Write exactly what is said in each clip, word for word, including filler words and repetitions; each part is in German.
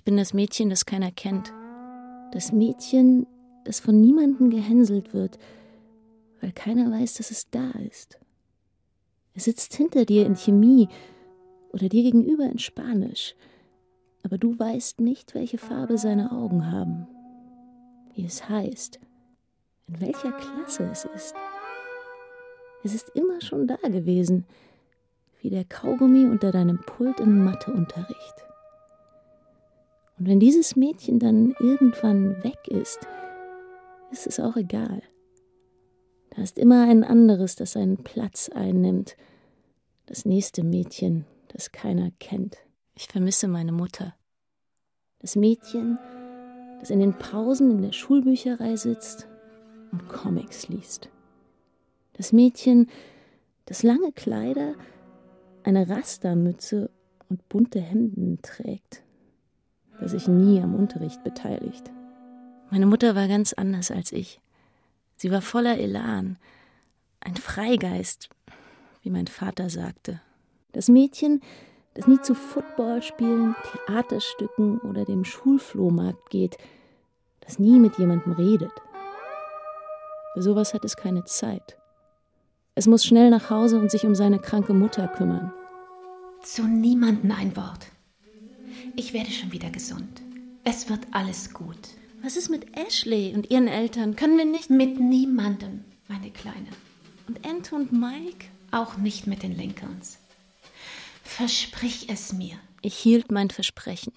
bin das Mädchen, das keiner kennt. Das Mädchen, das von niemandem gehänselt wird, weil keiner weiß, dass es da ist. Es sitzt hinter dir in Chemie oder dir gegenüber in Spanisch, aber du weißt nicht, welche Farbe seine Augen haben, wie es heißt, in welcher Klasse es ist. Es ist immer schon da gewesen, wie der Kaugummi unter deinem Pult im Matheunterricht. Und wenn dieses Mädchen dann irgendwann weg ist, ist es auch egal. Da ist immer ein anderes, das seinen Platz einnimmt. Das nächste Mädchen, das keiner kennt. Ich vermisse meine Mutter. Das Mädchen, das in den Pausen in der Schulbücherei sitzt und Comics liest. Das Mädchen, das lange Kleider, eine Rastermütze und bunte Hemden trägt, das sich nie am Unterricht beteiligt. Meine Mutter war ganz anders als ich. Sie war voller Elan, ein Freigeist, wie mein Vater sagte. Das Mädchen, das nie zu Footballspielen, Theaterstücken oder dem Schulflohmarkt geht, das nie mit jemandem redet. Für sowas hat es keine Zeit. Es muss schnell nach Hause und sich um seine kranke Mutter kümmern. Zu niemandem ein Wort. Ich werde schon wieder gesund. Es wird alles gut. Was ist mit Ashley und ihren Eltern? Können wir nicht... Mit niemandem, meine Kleine. Und Ento und Mike? Auch nicht mit den Lincolns. Versprich es mir. Ich hielt mein Versprechen.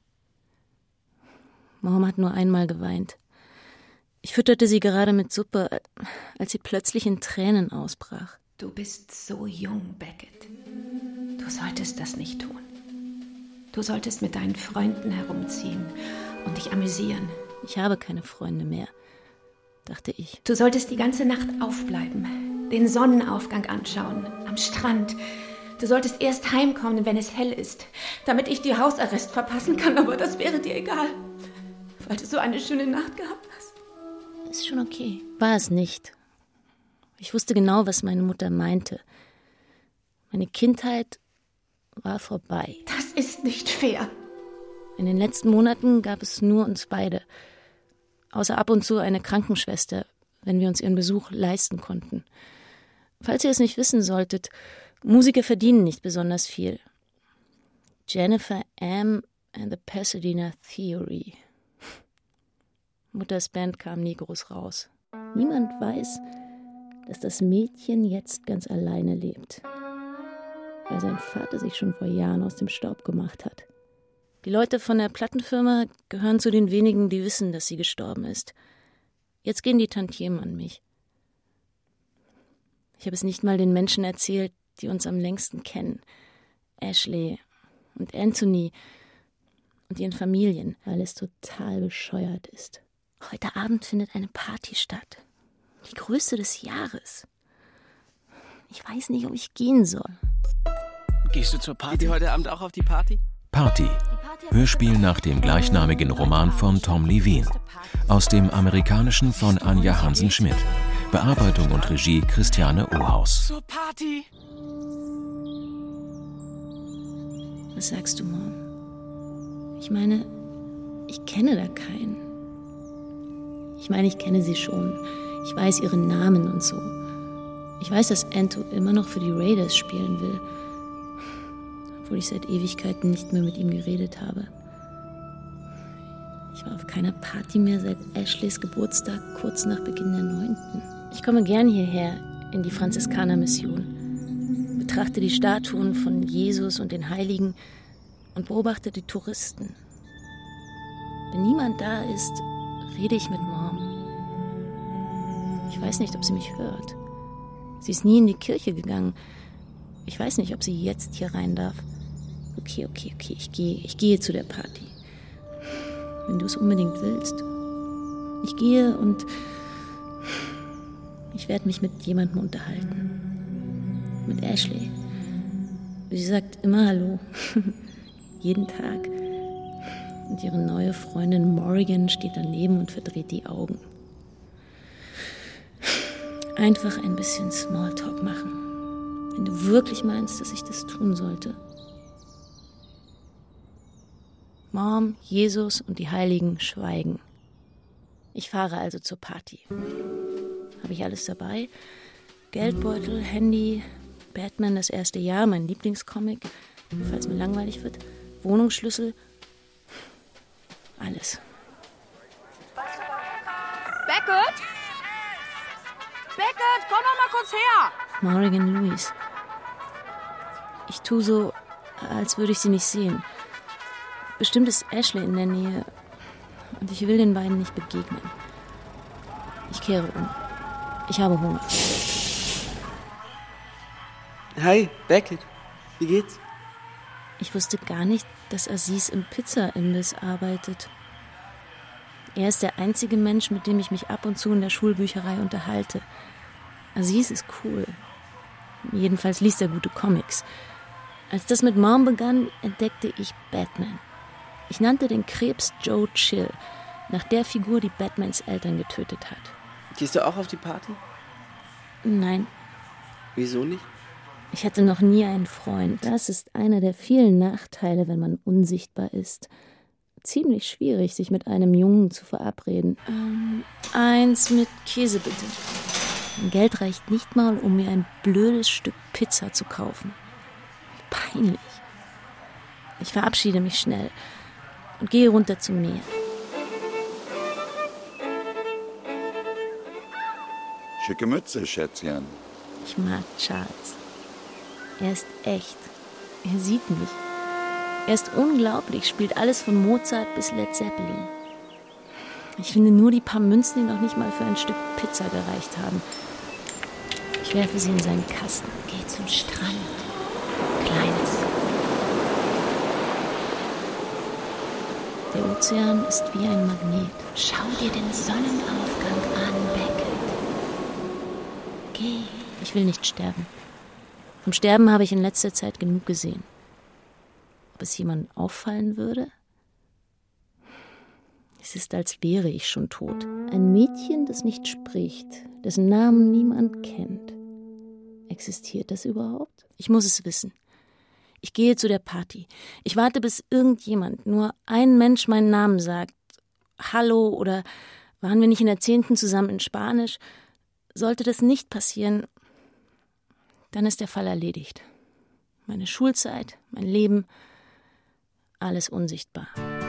Mom hat nur einmal geweint. Ich fütterte sie gerade mit Suppe, als sie plötzlich in Tränen ausbrach. Du bist so jung, Beckett. Du solltest das nicht tun. Du solltest mit deinen Freunden herumziehen und dich amüsieren. Ich habe keine Freunde mehr, dachte ich. Du solltest die ganze Nacht aufbleiben, den Sonnenaufgang anschauen, am Strand. Du solltest erst heimkommen, wenn es hell ist, damit ich dir Hausarrest verpassen kann, aber das wäre dir egal, weil du so eine schöne Nacht gehabt hast. Ist schon okay. War es nicht. Ich wusste genau, was meine Mutter meinte. Meine Kindheit war vorbei. Das ist nicht fair. In den letzten Monaten gab es nur uns beide. Außer ab und zu eine Krankenschwester, wenn wir uns ihren Besuch leisten konnten. Falls ihr es nicht wissen solltet, Musiker verdienen nicht besonders viel. Jennifer M. and the Pasadena Theory. Mutters Band kam nie groß raus. Niemand weiß, dass das Mädchen jetzt ganz alleine lebt, weil sein Vater sich schon vor Jahren aus dem Staub gemacht hat. Die Leute von der Plattenfirma gehören zu den wenigen, die wissen, dass sie gestorben ist. Jetzt gehen die Tantiemen an mich. Ich habe es nicht mal den Menschen erzählt, die uns am längsten kennen. Ashley und Anthony und ihren Familien, weil es total bescheuert ist. Heute Abend findet eine Party statt. Die größte des Jahres. Ich weiß nicht, ob ich gehen soll. Gehst du zur Party? Geht ihr heute Abend auch auf die Party? Party. Hörspiel nach dem gleichnamigen Roman von Tom Levine. Aus dem amerikanischen von Anja Hansen-Schmidt. Bearbeitung und Regie Christiane Ohaus. Zur Party! Was sagst du, Mom? Ich meine, ich kenne da keinen. Ich meine, ich kenne sie schon. Ich weiß ihren Namen und so. Ich weiß, dass Ento immer noch für die Raiders spielen will. Obwohl ich seit Ewigkeiten nicht mehr mit ihm geredet habe. Ich war auf keiner Party mehr seit Ashleys Geburtstag kurz nach Beginn der neunten. Ich komme gern hierher in die Franziskanermission, betrachte die Statuen von Jesus und den Heiligen und beobachte die Touristen. Wenn niemand da ist, rede ich mit Mom. Ich weiß nicht, ob sie mich hört. Sie ist nie in die Kirche gegangen. Ich weiß nicht, ob sie jetzt hier rein darf. Okay, okay, okay, ich gehe, ich gehe zu der Party. Wenn du es unbedingt willst. Ich gehe und ich werde mich mit jemandem unterhalten. Mit Ashley. Sie sagt immer Hallo. Jeden Tag. Und ihre neue Freundin Morrigan steht daneben und verdreht die Augen. Einfach ein bisschen Smalltalk machen. Wenn du wirklich meinst, dass ich das tun sollte. Mom, Jesus und die Heiligen schweigen. Ich fahre also zur Party. Habe ich alles dabei? Geldbeutel, Handy, Batman das erste Jahr, mein Lieblingscomic, falls mir langweilig wird, Wohnungsschlüssel, alles. Beckett? Beckett, komm doch mal kurz her! Morrigan Louise. Ich tue so, als würde ich sie nicht sehen. Bestimmt ist Ashley in der Nähe und ich will den beiden nicht begegnen. Ich kehre um. Ich habe Hunger. Hi, Beckett. Wie geht's? Ich wusste gar nicht, dass Aziz im Pizzaimbiss arbeitet. Er ist der einzige Mensch, mit dem ich mich ab und zu in der Schulbücherei unterhalte. Aziz ist cool. Jedenfalls liest er gute Comics. Als das mit Mom begann, entdeckte ich Batman. Ich nannte den Krebs Joe Chill, nach der Figur, die Batmans Eltern getötet hat. Gehst du auch auf die Party? Nein. Wieso nicht? Ich hatte noch nie einen Freund. Das ist einer der vielen Nachteile, wenn man unsichtbar ist. Ziemlich schwierig, sich mit einem Jungen zu verabreden. Ähm, eins mit Käse, bitte. Mein Geld reicht nicht mal, um mir ein blödes Stück Pizza zu kaufen. Peinlich. Ich verabschiede mich schnell und gehe runter zum Meer. Schicke Mütze, Schätzchen. Ich mag Charles. Er ist echt. Er sieht mich. Er ist unglaublich, spielt alles von Mozart bis Led Zeppelin. Ich finde nur die paar Münzen, die noch nicht mal für ein Stück Pizza gereicht haben. Ich werfe sie in seinen Kasten. Geh zum Strand. Kleines. Der Ozean ist wie ein Magnet. Schau dir den Sonnenaufgang an, Beckett. Geh. Ich will nicht sterben. Vom Sterben habe ich in letzter Zeit genug gesehen. Ob es jemandem auffallen würde? Es ist, als wäre ich schon tot. Ein Mädchen, das nicht spricht, dessen Namen niemand kennt. Existiert das überhaupt? Ich muss es wissen. Ich gehe zu der Party. Ich warte, bis irgendjemand, nur ein Mensch meinen Namen sagt. Hallo oder waren wir nicht in der Zehnten zusammen in Spanisch? Sollte das nicht passieren, dann ist der Fall erledigt. Meine Schulzeit, mein Leben, alles unsichtbar.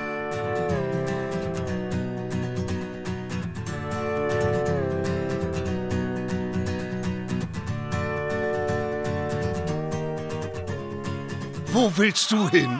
Wo willst du hin?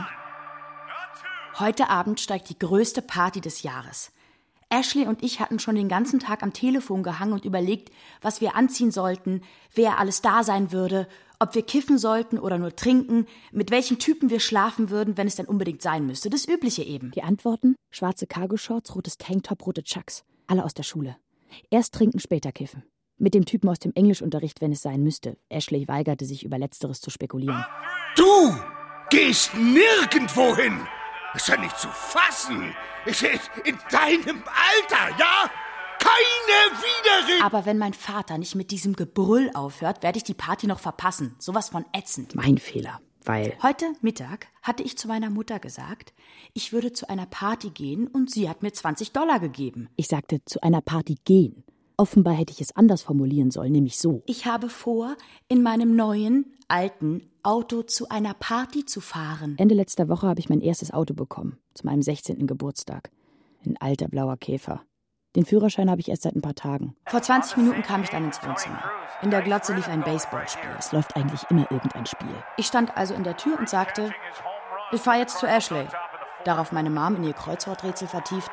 Heute Abend steigt die größte Party des Jahres. Ashley und ich hatten schon den ganzen Tag am Telefon gehangen und überlegt, was wir anziehen sollten, wer alles da sein würde, ob wir kiffen sollten oder nur trinken, mit welchen Typen wir schlafen würden, wenn es denn unbedingt sein müsste. Das Übliche eben. Die Antworten? Schwarze Cargo-Shorts, rotes Tanktop, rote Chucks. Alle aus der Schule. Erst trinken, später kiffen. Mit dem Typen aus dem Englischunterricht, wenn es sein müsste. Ashley weigerte sich, über Letzteres zu spekulieren. Du gehst nirgendwo hin! Ist ja nicht zu fassen! Ich, in deinem Alter, ja? Keine Widerrede! Aber wenn mein Vater nicht mit diesem Gebrüll aufhört, werde ich die Party noch verpassen. Sowas von ätzend. Mein Fehler, weil... Heute Mittag hatte ich zu meiner Mutter gesagt, ich würde zu einer Party gehen und sie hat mir zwanzig Dollar gegeben. Ich sagte, zu einer Party gehen. Offenbar hätte ich es anders formulieren sollen, nämlich so. Ich habe vor, in meinem neuen, alten Auto zu einer Party zu fahren. Ende letzter Woche habe ich mein erstes Auto bekommen, zu meinem sechzehnten Geburtstag. Ein alter blauer Käfer. Den Führerschein habe ich erst seit ein paar Tagen. Vor zwanzig Minuten kam ich dann ins Wohnzimmer. In der Glotze lief ein Baseballspiel. Es läuft eigentlich immer irgendein Spiel. Ich stand also in der Tür und sagte, ich fahre jetzt zu Ashley. Darauf meine Mom in ihr Kreuzworträtsel vertieft.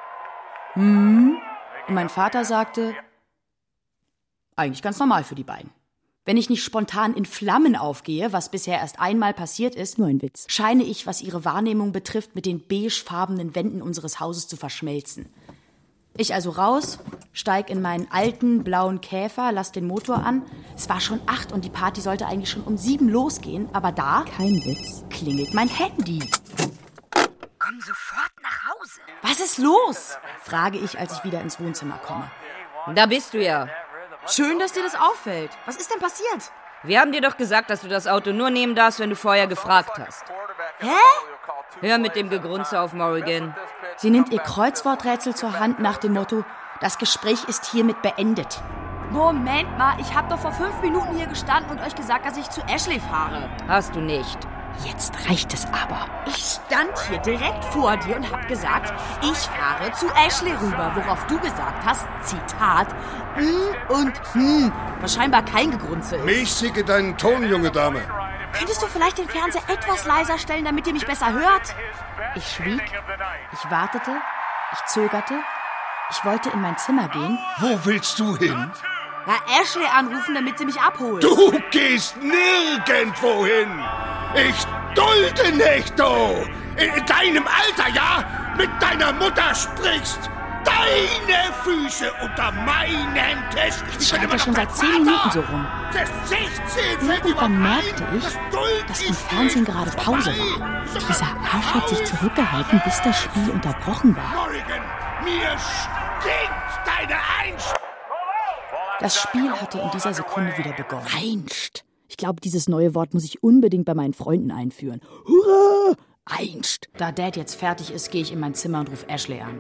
Hm? Und mein Vater sagte, eigentlich ganz normal für die beiden. Wenn ich nicht spontan in Flammen aufgehe, was bisher erst einmal passiert ist, nur ein Witz, scheine ich, was ihre Wahrnehmung betrifft, mit den beigefarbenen Wänden unseres Hauses zu verschmelzen. Ich also raus, steig in meinen alten blauen Käfer, lass den Motor an. Es war schon acht und die Party sollte eigentlich schon um sieben losgehen, aber da, kein Witz, klingelt mein Handy. Komm sofort nach Hause. Was ist los? Frage ich, als ich wieder ins Wohnzimmer komme. Da bist du ja. Schön, dass dir das auffällt. Was ist denn passiert? Wir haben dir doch gesagt, dass du das Auto nur nehmen darfst, wenn du vorher gefragt hast. Hä? Hör mit dem Gegrunze auf, Morrigan. Sie nimmt ihr Kreuzworträtsel zur Hand nach dem Motto, das Gespräch ist hiermit beendet. Moment mal, ich habe doch vor fünf Minuten hier gestanden und euch gesagt, dass ich zu Ashley fahre. Hast du nicht. Jetzt reicht es aber. Ich stand hier direkt vor dir und habe gesagt, ich fahre zu Ashley rüber, worauf du gesagt hast, Zitat, mm und hm, was scheinbar kein Gegrunze ist. Mäßige deinen Ton, junge Dame. Könntest du vielleicht den Fernseher etwas leiser stellen, damit ihr mich besser hört? Ich schwieg, ich wartete, ich zögerte, ich wollte in mein Zimmer gehen. Wo willst du hin? Ja, Ashley anrufen, damit sie mich abholt. Du gehst nirgendwo hin. Ich dulde nicht, du. In deinem Alter, ja? Mit deiner Mutter sprichst. Deine Füße unter meinen Tisch. Ich schreibe schon seit zehn Minuten so rum. Irgendwann merkte ich, dass im Fernsehen gerade Pause war. Dieser Arsch hat sich zurückgehalten, bis das Spiel unterbrochen war. Morrigan, mir stinkt deine Einstellung. Das Spiel hatte in dieser Sekunde wieder begonnen. Einst. Ich glaube, dieses neue Wort muss ich unbedingt bei meinen Freunden einführen. Hurra! Einst. Da Dad jetzt fertig ist, gehe ich in mein Zimmer und rufe Ashley an.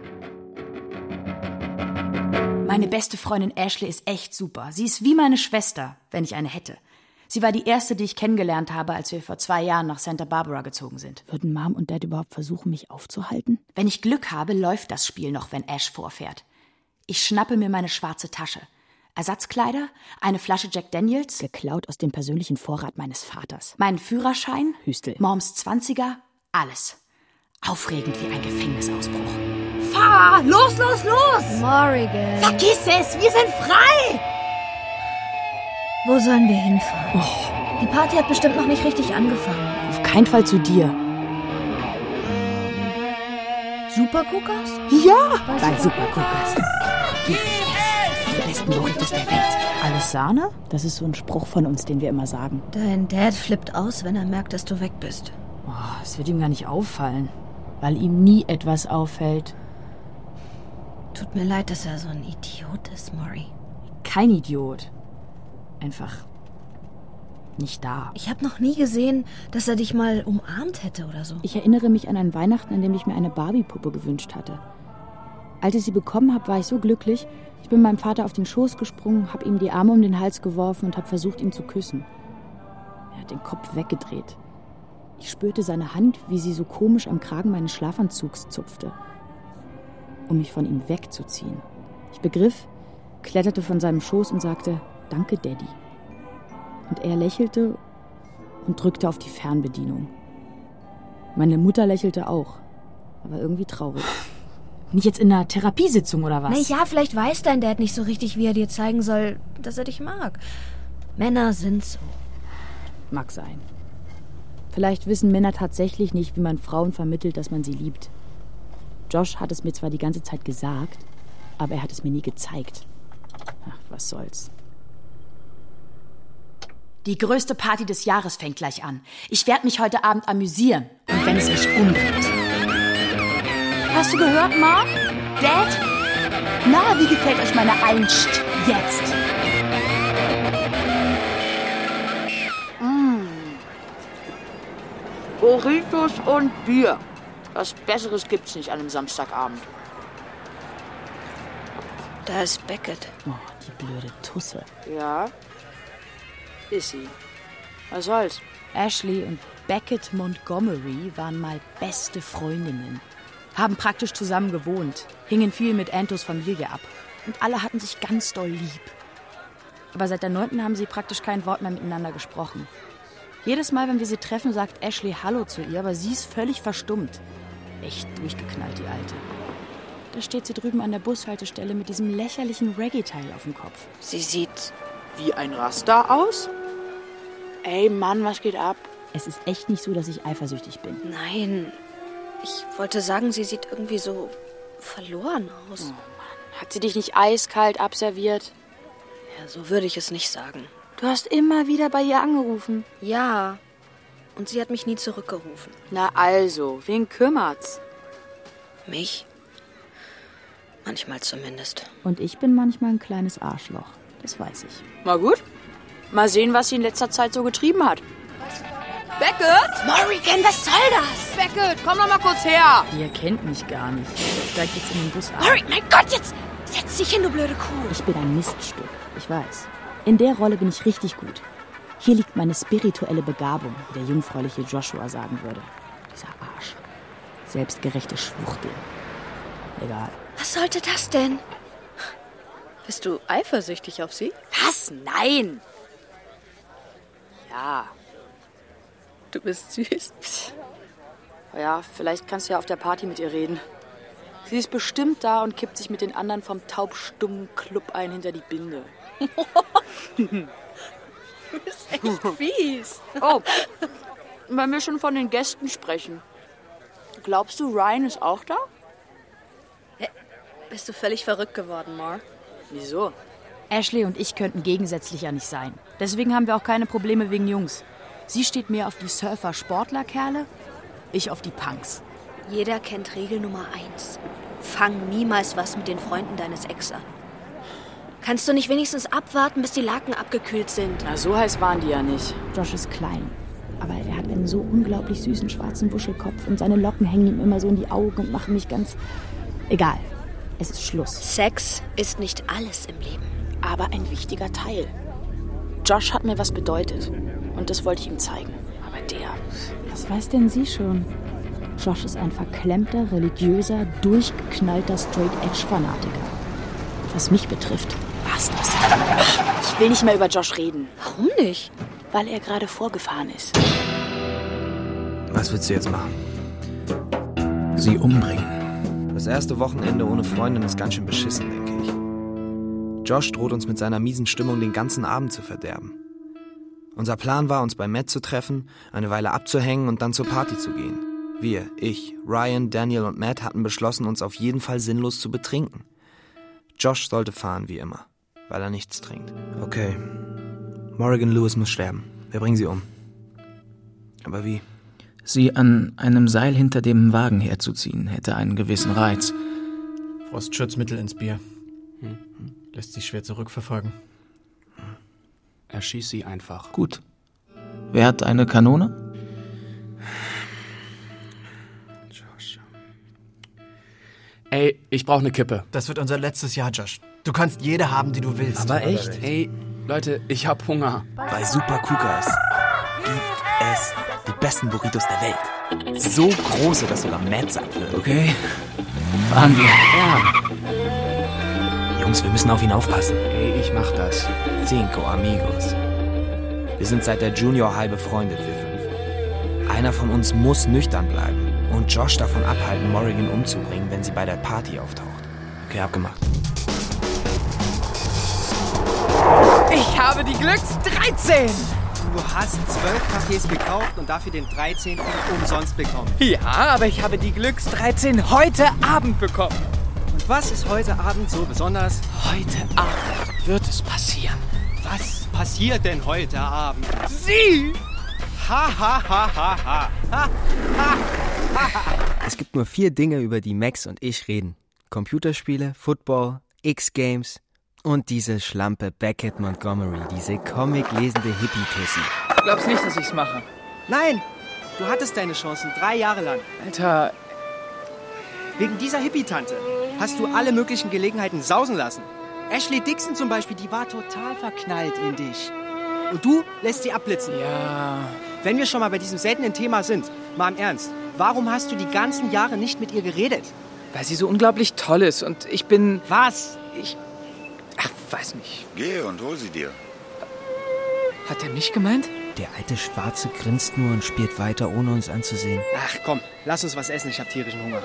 Meine beste Freundin Ashley ist echt super. Sie ist wie meine Schwester, wenn ich eine hätte. Sie war die erste, die ich kennengelernt habe, als wir vor zwei Jahren nach Santa Barbara gezogen sind. Würden Mom und Dad überhaupt versuchen, mich aufzuhalten? Wenn ich Glück habe, läuft das Spiel noch, wenn Ash vorfährt. Ich schnappe mir meine schwarze Tasche. Ersatzkleider, eine Flasche Jack Daniels, geklaut aus dem persönlichen Vorrat meines Vaters, meinen Führerschein, Hüstel, Moms Zwanziger, alles. Aufregend wie ein Gefängnisausbruch. Fahr! Los, los, los! Morrigan. Vergiss es, wir sind frei! Wo sollen wir hinfahren? Oh. Die Party hat bestimmt noch nicht richtig angefangen. Auf keinen Fall zu dir. Supercookers? Ja! Bei Supercookers. Gibt es die besten Burritos der Welt. Alles Sahne? Das ist so ein Spruch von uns, den wir immer sagen. Dein Dad flippt aus, wenn er merkt, dass du weg bist. Oh, es wird ihm gar nicht auffallen, weil ihm nie etwas auffällt. Tut mir leid, dass er so ein Idiot ist, Maury. Kein Idiot. Einfach nicht da. Ich habe noch nie gesehen, dass er dich mal umarmt hätte oder so. Ich erinnere mich an ein Weihnachten, an dem ich mir eine Barbie-Puppe gewünscht hatte. Als ich sie bekommen habe, war ich so glücklich. Ich bin meinem Vater auf den Schoß gesprungen, habe ihm die Arme um den Hals geworfen und habe versucht, ihn zu küssen. Er hat den Kopf weggedreht. Ich spürte seine Hand, wie sie so komisch am Kragen meines Schlafanzugs zupfte, um mich von ihm wegzuziehen. Ich begriff, kletterte von seinem Schoß und sagte, danke, Daddy. Und er lächelte und drückte auf die Fernbedienung. Meine Mutter lächelte auch, aber irgendwie traurig. Nicht jetzt in einer Therapiesitzung oder was? Na ja, vielleicht weiß dein Dad nicht so richtig, wie er dir zeigen soll, dass er dich mag. Männer sind so. Mag sein. Vielleicht wissen Männer tatsächlich nicht, wie man Frauen vermittelt, dass man sie liebt. Josh hat es mir zwar die ganze Zeit gesagt, aber er hat es mir nie gezeigt. Ach, was soll's. Die größte Party des Jahres fängt gleich an. Ich werde mich heute Abend amüsieren. Und wenn es mich umbringt. Hast du gehört, Mom? Dad? Na, wie gefällt euch meine Einst jetzt? Mm. Burritos und Bier. Was Besseres gibt's nicht an einem Samstagabend. Da ist Beckett. Oh, die blöde Tusse. Ja, ist sie. Was soll's? Ashley und Beckett Montgomery waren mal beste Freundinnen. Haben praktisch zusammen gewohnt, hingen viel mit Antos Familie ab. Und alle hatten sich ganz doll lieb. Aber seit der neunten haben sie praktisch kein Wort mehr miteinander gesprochen. Jedes Mal, wenn wir sie treffen, sagt Ashley Hallo zu ihr, aber sie ist völlig verstummt. Echt durchgeknallt, die Alte. Da steht sie drüben an der Bushaltestelle mit diesem lächerlichen Reggae-Teil auf dem Kopf. Sie sieht wie ein Raster aus? Ey, Mann, was geht ab? Es ist echt nicht so, dass ich eifersüchtig bin. Nein, ich wollte sagen, sie sieht irgendwie so verloren aus. Oh Mann, hat sie dich nicht eiskalt abserviert? Ja, so würde ich es nicht sagen. Du hast immer wieder bei ihr angerufen. Ja, und sie hat mich nie zurückgerufen. Na also, wen kümmert's? Mich? Manchmal zumindest. Und ich bin manchmal ein kleines Arschloch. Das weiß ich. Na gut. Mal sehen, was sie in letzter Zeit so getrieben hat. Beckett? Morrigan, was soll das? Beckett, komm doch mal kurz her. Ihr kennt mich gar nicht. Steigt jetzt in den Bus ein. Morrigan, mein Gott, jetzt setz dich hin, du blöde Kuh. Ich bin ein Miststück, ich weiß. In der Rolle bin ich richtig gut. Hier liegt meine spirituelle Begabung, wie der jungfräuliche Joshua sagen würde. Dieser Arsch. Selbstgerechte Schwuchtel. Egal. Was sollte das denn? Bist du eifersüchtig auf sie? Was? Nein. Ja. Du bist süß. Ja, vielleicht kannst du ja auf der Party mit ihr reden. Sie ist bestimmt da und kippt sich mit den anderen vom taubstummen Club ein hinter die Binde. Du bist echt fies. Oh, wenn wir schon von den Gästen sprechen. Glaubst du, Ryan ist auch da? Hey, bist du völlig verrückt geworden, Mar? Wieso? Ashley und ich könnten gegensätzlicher nicht sein. Deswegen haben wir auch keine Probleme wegen Jungs. Sie steht mehr auf die Surfer-Sportler-Kerle, ich auf die Punks. Jeder kennt Regel Nummer eins. Fang niemals was mit den Freunden deines Ex an. Kannst du nicht wenigstens abwarten, bis die Laken abgekühlt sind? Na, so heiß waren die ja nicht. Josh ist klein, aber er hat einen so unglaublich süßen schwarzen Wuschelkopf und seine Locken hängen ihm immer so in die Augen und machen mich ganz... Egal, es ist Schluss. Sex ist nicht alles im Leben. Aber ein wichtiger Teil. Josh hat mir was bedeutet. Und das wollte ich ihm zeigen. Aber der... Was weiß denn sie schon? Josh ist ein verklemmter, religiöser, durchgeknallter Straight-Edge-Fanatiker. Was mich betrifft, war's das. Ich will nicht mehr über Josh reden. Warum nicht? Weil er gerade vorgefahren ist. Was willst du jetzt machen? Sie umbringen. Das erste Wochenende ohne Freundin ist ganz schön beschissen, denke ich. Josh droht uns mit seiner miesen Stimmung den ganzen Abend zu verderben. Unser Plan war, uns bei Matt zu treffen, eine Weile abzuhängen und dann zur Party zu gehen. Wir, ich, Ryan, Daniel und Matt hatten beschlossen, uns auf jeden Fall sinnlos zu betrinken. Josh sollte fahren, wie immer, weil er nichts trinkt. Okay, Morrigan Lewis muss sterben. Wir bringen sie um. Aber wie? Sie an einem Seil hinter dem Wagen herzuziehen, hätte einen gewissen Reiz. Frostschutzmittel ins Bier. Hm. Lässt sich schwer zurückverfolgen. Erschieß sie einfach. Gut. Wer hat eine Kanone? Josh. Ey, ich brauche eine Kippe. Das wird unser letztes Jahr, Josh. Du kannst jede haben, die du willst. Aber echt? Ey, Leute, ich hab Hunger. Bei Super Cookers gibt es die besten Burritos der Welt. So große, dass sogar Matt satt wird. Okay, fahren wir. Ja. Jungs, wir müssen auf ihn aufpassen. Ey, ich mach das. Cinco amigos. Wir sind seit der Junior High befreundet, wir fünf. Einer von uns muss nüchtern bleiben und Josh davon abhalten, Morrigan umzubringen, wenn sie bei der Party auftaucht. Okay, abgemacht. Ich habe die Glücks dreizehn! Du hast zwölf Cafés gekauft und dafür den dreizehnten umsonst bekommen. Ja, aber ich habe die Glücks dreizehn heute Abend bekommen. Und was ist heute Abend so besonders? Heute Abend wird es passieren. Was passiert denn heute Abend? Sie! Ha, ha, ha, ha, ha. Ha, ha, ha. Es gibt nur vier Dinge, über die Max und ich reden. Computerspiele, Football, X-Games und diese Schlampe Beckett Montgomery, diese Comic-lesende Hippie-Tussi. Du glaubst nicht, dass ich's mache? Nein! Du hattest deine Chancen, drei Jahre lang. Alter... Wegen dieser Hippie-Tante hast du alle möglichen Gelegenheiten sausen lassen. Ashley Dixon zum Beispiel, die war total verknallt in dich. Und du lässt sie abblitzen. Ja... Wenn wir schon mal bei diesem seltenen Thema sind, mal im Ernst, warum hast du die ganzen Jahre nicht mit ihr geredet? Weil sie so unglaublich toll ist und ich bin... Was? Ich... Ach, weiß nicht. Geh und hol sie dir. Hat er mich gemeint? Der alte Schwarze grinst nur und spielt weiter, ohne uns anzusehen. Ach komm, lass uns was essen, ich hab tierischen Hunger.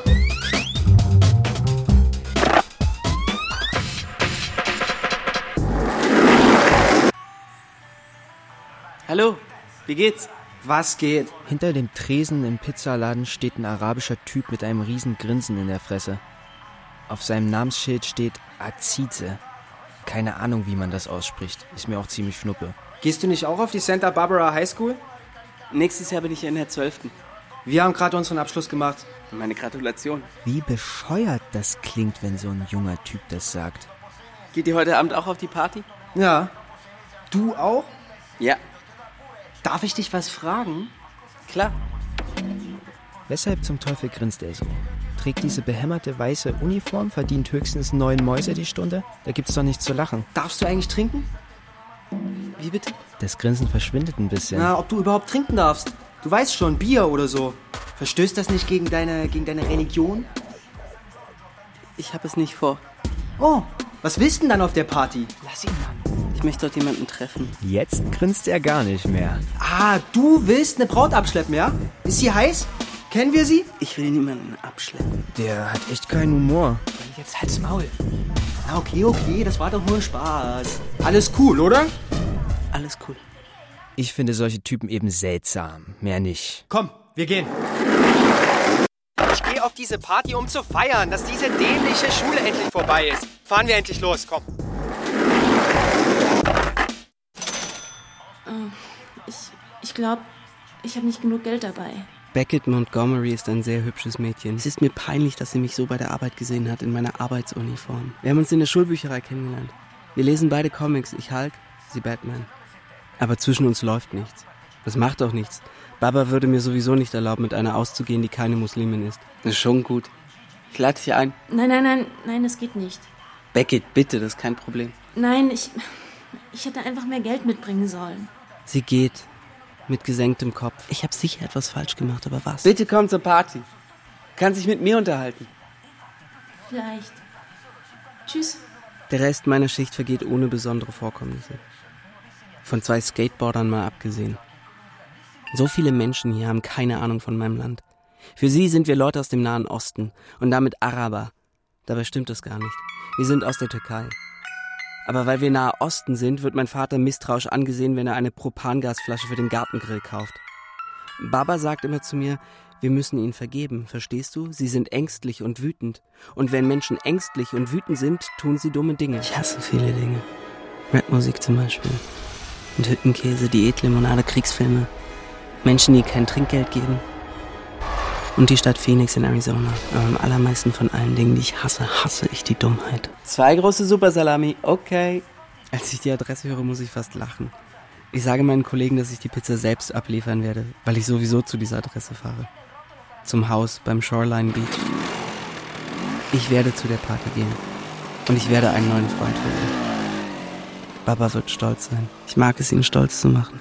Hallo, wie geht's? Was geht? Hinter dem Tresen im Pizzaladen steht ein arabischer Typ mit einem riesen Grinsen in der Fresse. Auf seinem Namensschild steht Azize. Keine Ahnung, wie man das ausspricht. Ist mir auch ziemlich schnuppe. Gehst du nicht auch auf die Santa Barbara High School? Nächstes Jahr bin ich in der zwölften Wir haben gerade unseren Abschluss gemacht. Meine Gratulation. Wie bescheuert das klingt, wenn so ein junger Typ das sagt. Geht ihr heute Abend auch auf die Party? Ja. Du auch? Ja. Darf ich dich was fragen? Klar. Weshalb zum Teufel grinst er so? Trägt diese behämmerte weiße Uniform, verdient höchstens neun Mäuse die Stunde? Da gibt's doch nichts zu lachen. Darfst du eigentlich trinken? Wie bitte? Das Grinsen verschwindet ein bisschen. Na, ob du überhaupt trinken darfst. Du weißt schon, Bier oder so. Verstößt das nicht gegen deine, gegen deine Religion? Ich habe es nicht vor. Oh, was willst du denn dann auf der Party? Lass ihn, Mann. Ich möchte dort jemanden treffen. Jetzt grinst er gar nicht mehr. Ah, du willst eine Braut abschleppen, ja? Ist sie heiß? Kennen wir sie? Ich will niemanden abschleppen. Der hat echt keinen Humor. Jetzt halt's Maul. Na, okay, okay, das war doch nur Spaß. Alles cool, oder? Alles cool. Ich finde solche Typen eben seltsam. Mehr nicht. Komm, wir gehen. Ich gehe auf diese Party, um zu feiern, dass diese dämliche Schule endlich vorbei ist. Fahren wir endlich los, komm. Ich, ich glaube, ich habe nicht genug Geld dabei. Beckett Montgomery ist ein sehr hübsches Mädchen. Es ist mir peinlich, dass sie mich so bei der Arbeit gesehen hat, in meiner Arbeitsuniform. Wir haben uns in der Schulbücherei kennengelernt. Wir lesen beide Comics, ich Hulk, sie Batman. Aber zwischen uns läuft nichts. Das macht auch nichts. Baba würde mir sowieso nicht erlauben, mit einer auszugehen, die keine Muslimin ist. Das ist schon gut. Ich lade dich ein. Nein, nein, nein, nein, das geht nicht. Beckett, bitte, das ist kein Problem. Nein, ich, ich hätte einfach mehr Geld mitbringen sollen. Sie geht. Mit gesenktem Kopf. Ich habe sicher etwas falsch gemacht, aber was? Bitte komm zur Party. Kann sich mit mir unterhalten. Vielleicht. Tschüss. Der Rest meiner Schicht vergeht ohne besondere Vorkommnisse. Von zwei Skateboardern mal abgesehen. So viele Menschen hier haben keine Ahnung von meinem Land. Für sie sind wir Leute aus dem Nahen Osten und damit Araber. Dabei stimmt das gar nicht. Wir sind aus der Türkei. Aber weil wir Nahe Osten sind, wird mein Vater misstrauisch angesehen, wenn er eine Propangasflasche für den Gartengrill kauft. Baba sagt immer zu mir, wir müssen ihnen vergeben, verstehst du? Sie sind ängstlich und wütend. Und wenn Menschen ängstlich und wütend sind, tun sie dumme Dinge. Ich hasse viele Dinge. Rapmusik zum Beispiel. Und Hüttenkäse, Diätlimonade, Kriegsfilme. Menschen, die kein Trinkgeld geben. Und die Stadt Phoenix in Arizona. Aber am allermeisten von allen Dingen, die ich hasse, hasse ich die Dummheit. Zwei große Supersalami, okay. Als ich die Adresse höre, muss ich fast lachen. Ich sage meinen Kollegen, dass ich die Pizza selbst abliefern werde, weil ich sowieso zu dieser Adresse fahre. Zum Haus beim Shoreline Beach. Ich werde zu der Party gehen. Und ich werde einen neuen Freund finden. Baba wird stolz sein. Ich mag es, ihn stolz zu machen.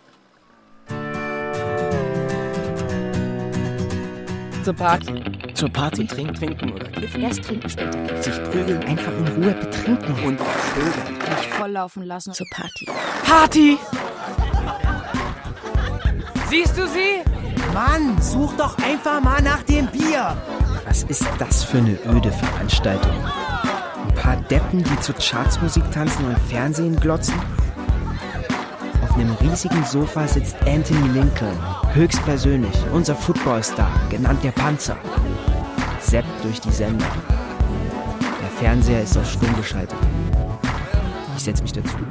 Zur Party. Zur Party? Trinken, trinken oder kiffen. Erst trinken, später kiffen. Sich prügeln, einfach in Ruhe betrinken. Und schön. Nicht volllaufen lassen. Zur Party. Party! Siehst du sie? Mann, such doch einfach mal nach dem Bier. Was ist das für eine öde Veranstaltung? Ein paar Deppen, die zu Chartsmusik tanzen und Fernsehen glotzen? Auf einem riesigen Sofa sitzt Anthony Lincoln, höchstpersönlich, unser Footballstar, genannt der Panzer. Zappt durch die Sender. Der Fernseher ist auf stumm geschaltet. Ich setz mich dazu.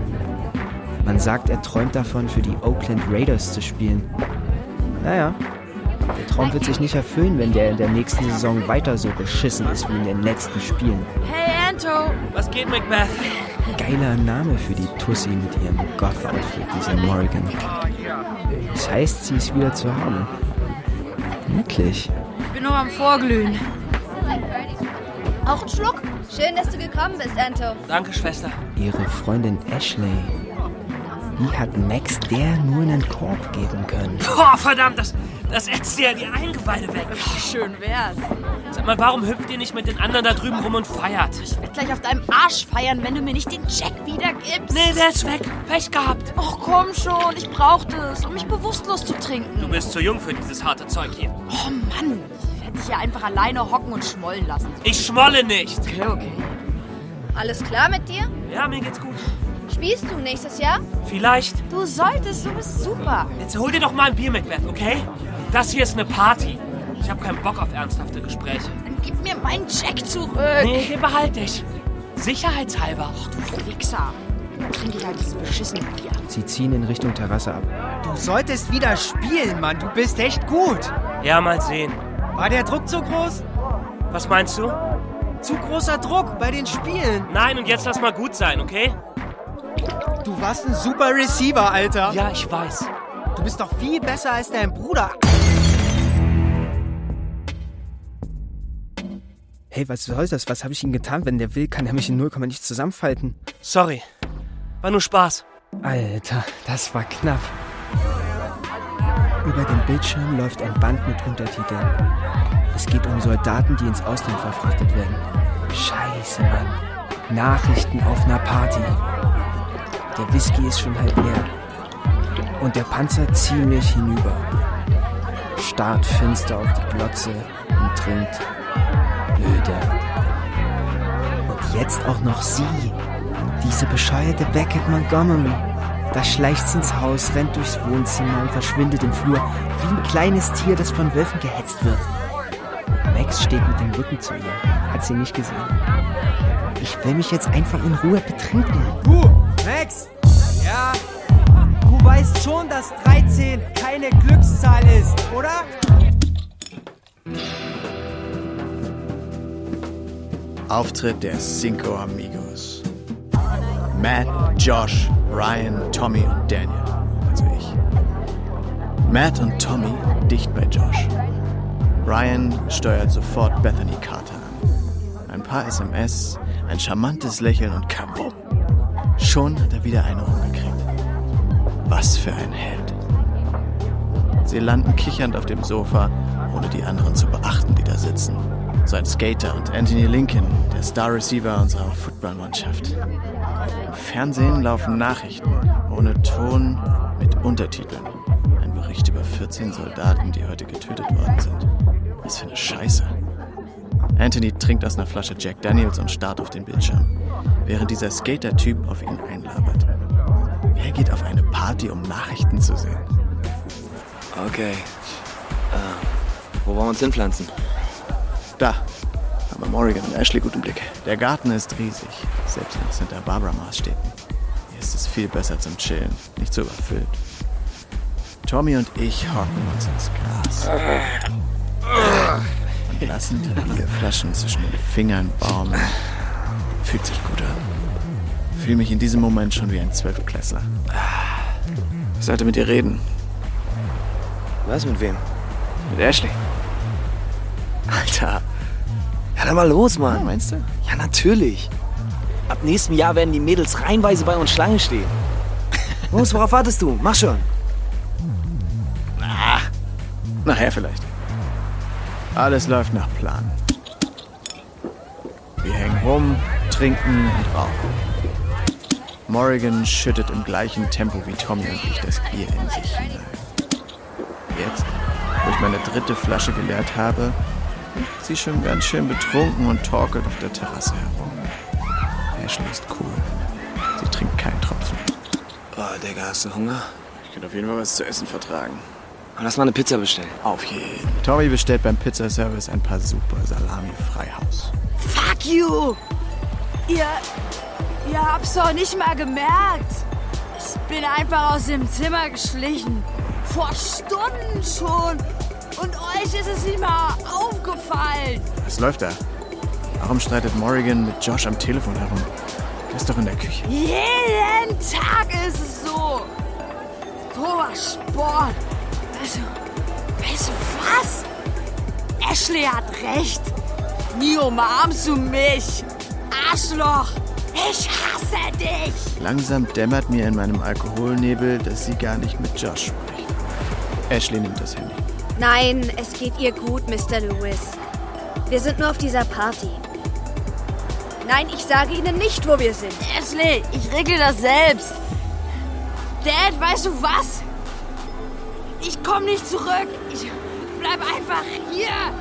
Man sagt, er träumt davon, für die Oakland Raiders zu spielen. Naja, der Traum wird sich nicht erfüllen, wenn der in der nächsten Saison weiter so beschissen ist wie in den letzten Spielen. Hey, Anto! Was geht, Macbeth? Geiler Name für die Tussi mit ihrem Goth-Outfit, diese Morrigan. Das heißt, sie ist wieder zu haben. Wirklich. Ich bin nur am Vorglühen. Auch einen Schluck? Schön, dass du gekommen bist, Anto. Danke, Schwester. Ihre Freundin Ashley. Die hat Max der nur einen Korb geben können. Boah, verdammt, das, das ätzt dir ja die Eingeweide weg. Schön wär's. Sag mal, warum hüpft ihr nicht mit den anderen da drüben rum und feiert? Ich werd gleich auf deinem Arsch feiern, wenn du mir nicht den Check wiedergibst. Nee, der ist weg. Pech gehabt. Ach komm schon, ich brauch das, um mich bewusstlos zu trinken. Du bist zu jung für dieses harte Zeug hier. Oh Mann, ich werde dich hier einfach alleine hocken und schmollen lassen. Ich schmolle nicht. Okay, okay. Alles klar mit dir? Ja, mir geht's gut. Spielst du nächstes Jahr? Vielleicht. Du solltest, du bist super. Jetzt hol dir doch mal ein Bier, Macbeth, okay? Das hier ist eine Party. Ich habe keinen Bock auf ernsthafte Gespräche. Dann gib mir meinen Check zurück. Nee, den behalte ich. Sicherheitshalber. Ach, du Wichser. Trink ich halt dieses beschissene Bier. Sie ziehen in Richtung Terrasse ab. Du solltest wieder spielen, Mann. Du bist echt gut. Ja, mal sehen. War der Druck zu groß? Was meinst du? Zu großer Druck bei den Spielen. Nein, und jetzt lass mal gut sein, okay? Du warst ein super Receiver, Alter. Ja, ich weiß. Du bist doch viel besser als dein Bruder. Bruder! Hey, was soll das? Was habe ich ihm getan? Wenn der will, kann er mich in null Komma nichts zusammenfalten. Sorry. War nur Spaß. Alter, das war knapp. Über dem Bildschirm läuft ein Band mit Untertiteln. Es geht um Soldaten, die ins Ausland verfrachtet werden. Scheiße, Mann. Nachrichten auf einer Party. Der Whisky ist schon halb leer. Und der Panzer ziemlich hinüber. Starrt finster auf die Glotze und trinkt. Blöde. Und jetzt auch noch sie. Diese bescheuerte Beckett Montgomery. Da schleicht sie ins Haus, rennt durchs Wohnzimmer und verschwindet im Flur, wie ein kleines Tier, das von Wölfen gehetzt wird. Max steht mit dem Rücken zu ihr. Hat sie nicht gesehen. Ich will mich jetzt einfach in Ruhe betrinken. Du, Max! Ja? Du weißt schon, dass dreizehn keine Glückszahl ist, oder? Auftritt der Cinco Amigos. Matt, Josh, Ryan, Tommy und Daniel. Also ich. Matt und Tommy dicht bei Josh. Ryan steuert sofort Bethany Carter an. Ein paar S M S, ein charmantes Lächeln und kabum. Schon hat er wieder eine umgekriegt. Was für ein Held. Sie landen kichernd auf dem Sofa, ohne die anderen zu beachten, die da sitzen. Sein Skater und Anthony Lincoln, der Star Receiver unserer Footballmannschaft. Im Fernsehen laufen Nachrichten, ohne Ton, mit Untertiteln. Ein Bericht über vierzehn Soldaten, die heute getötet worden sind. Was für eine Scheiße. Anthony trinkt aus einer Flasche Jack Daniels und starrt auf den Bildschirm, während dieser Skater-Typ auf ihn einlabert. Er geht auf eine Party, um Nachrichten zu sehen. Okay. Äh, wo wollen wir uns hinpflanzen? Da haben wir Morrigan und Ashley gut im Blick. Der Garten ist riesig, selbst nach Santa Barbara Maßstäben. Hier ist es viel besser zum Chillen, nicht so überfüllt. Tommy und ich hocken uns ins Gras und lassen die Bierflaschen zwischen den Fingern baumeln. Fühlt sich gut an. Fühle mich in diesem Moment schon wie ein Zwölftklässler. Ich sollte mit dir reden. Was, mit wem? Mit Ashley. Alter. Ja, dann mal los, Mann. Ja, meinst du? Ja, natürlich. Ab nächstem Jahr werden die Mädels reihenweise bei uns Schlange stehen. Los, worauf wartest du? Mach schon. Na, nachher vielleicht. Alles läuft nach Plan. Wir hängen rum, trinken und rauchen. Morrigan schüttet im gleichen Tempo wie Tommy und ich das Bier in sich hinein. Jetzt, wo ich meine dritte Flasche geleert habe, ist sie schon ganz schön betrunken und torkelt auf der Terrasse herum. Ashley ist cool. Sie trinkt keinen Tropfen. Oh, Digga, hast du Hunger? Ich könnte auf jeden Fall was zu essen vertragen. Lass mal eine Pizza bestellen. Auf jeden. Tommy bestellt beim Pizzaservice ein paar super Salami-Freihaus. Fuck you! Ihr... Ihr habt's doch nicht mal gemerkt. Ich bin einfach aus dem Zimmer geschlichen. Vor Stunden schon. Und euch ist es nicht mal aufgefallen. Was läuft da? Warum streitet Morrigan mit Josh am Telefon herum? Der ist doch in der Küche. Jeden Tag ist es so. Thomas Sport. Also, weißt du was? Ashley hat recht. Nie umarmst du mich. Arschloch. Ich hasse dich. Langsam dämmert mir in meinem Alkoholnebel, dass sie gar nicht mit Josh spricht. Ashley nimmt das Handy. Nein, es geht ihr gut, Mister Lewis. Wir sind nur auf dieser Party. Nein, ich sage Ihnen nicht, wo wir sind. Ashley, ich regle das selbst. Dad, weißt du was? Ich komm nicht zurück. Ich bleib einfach hier.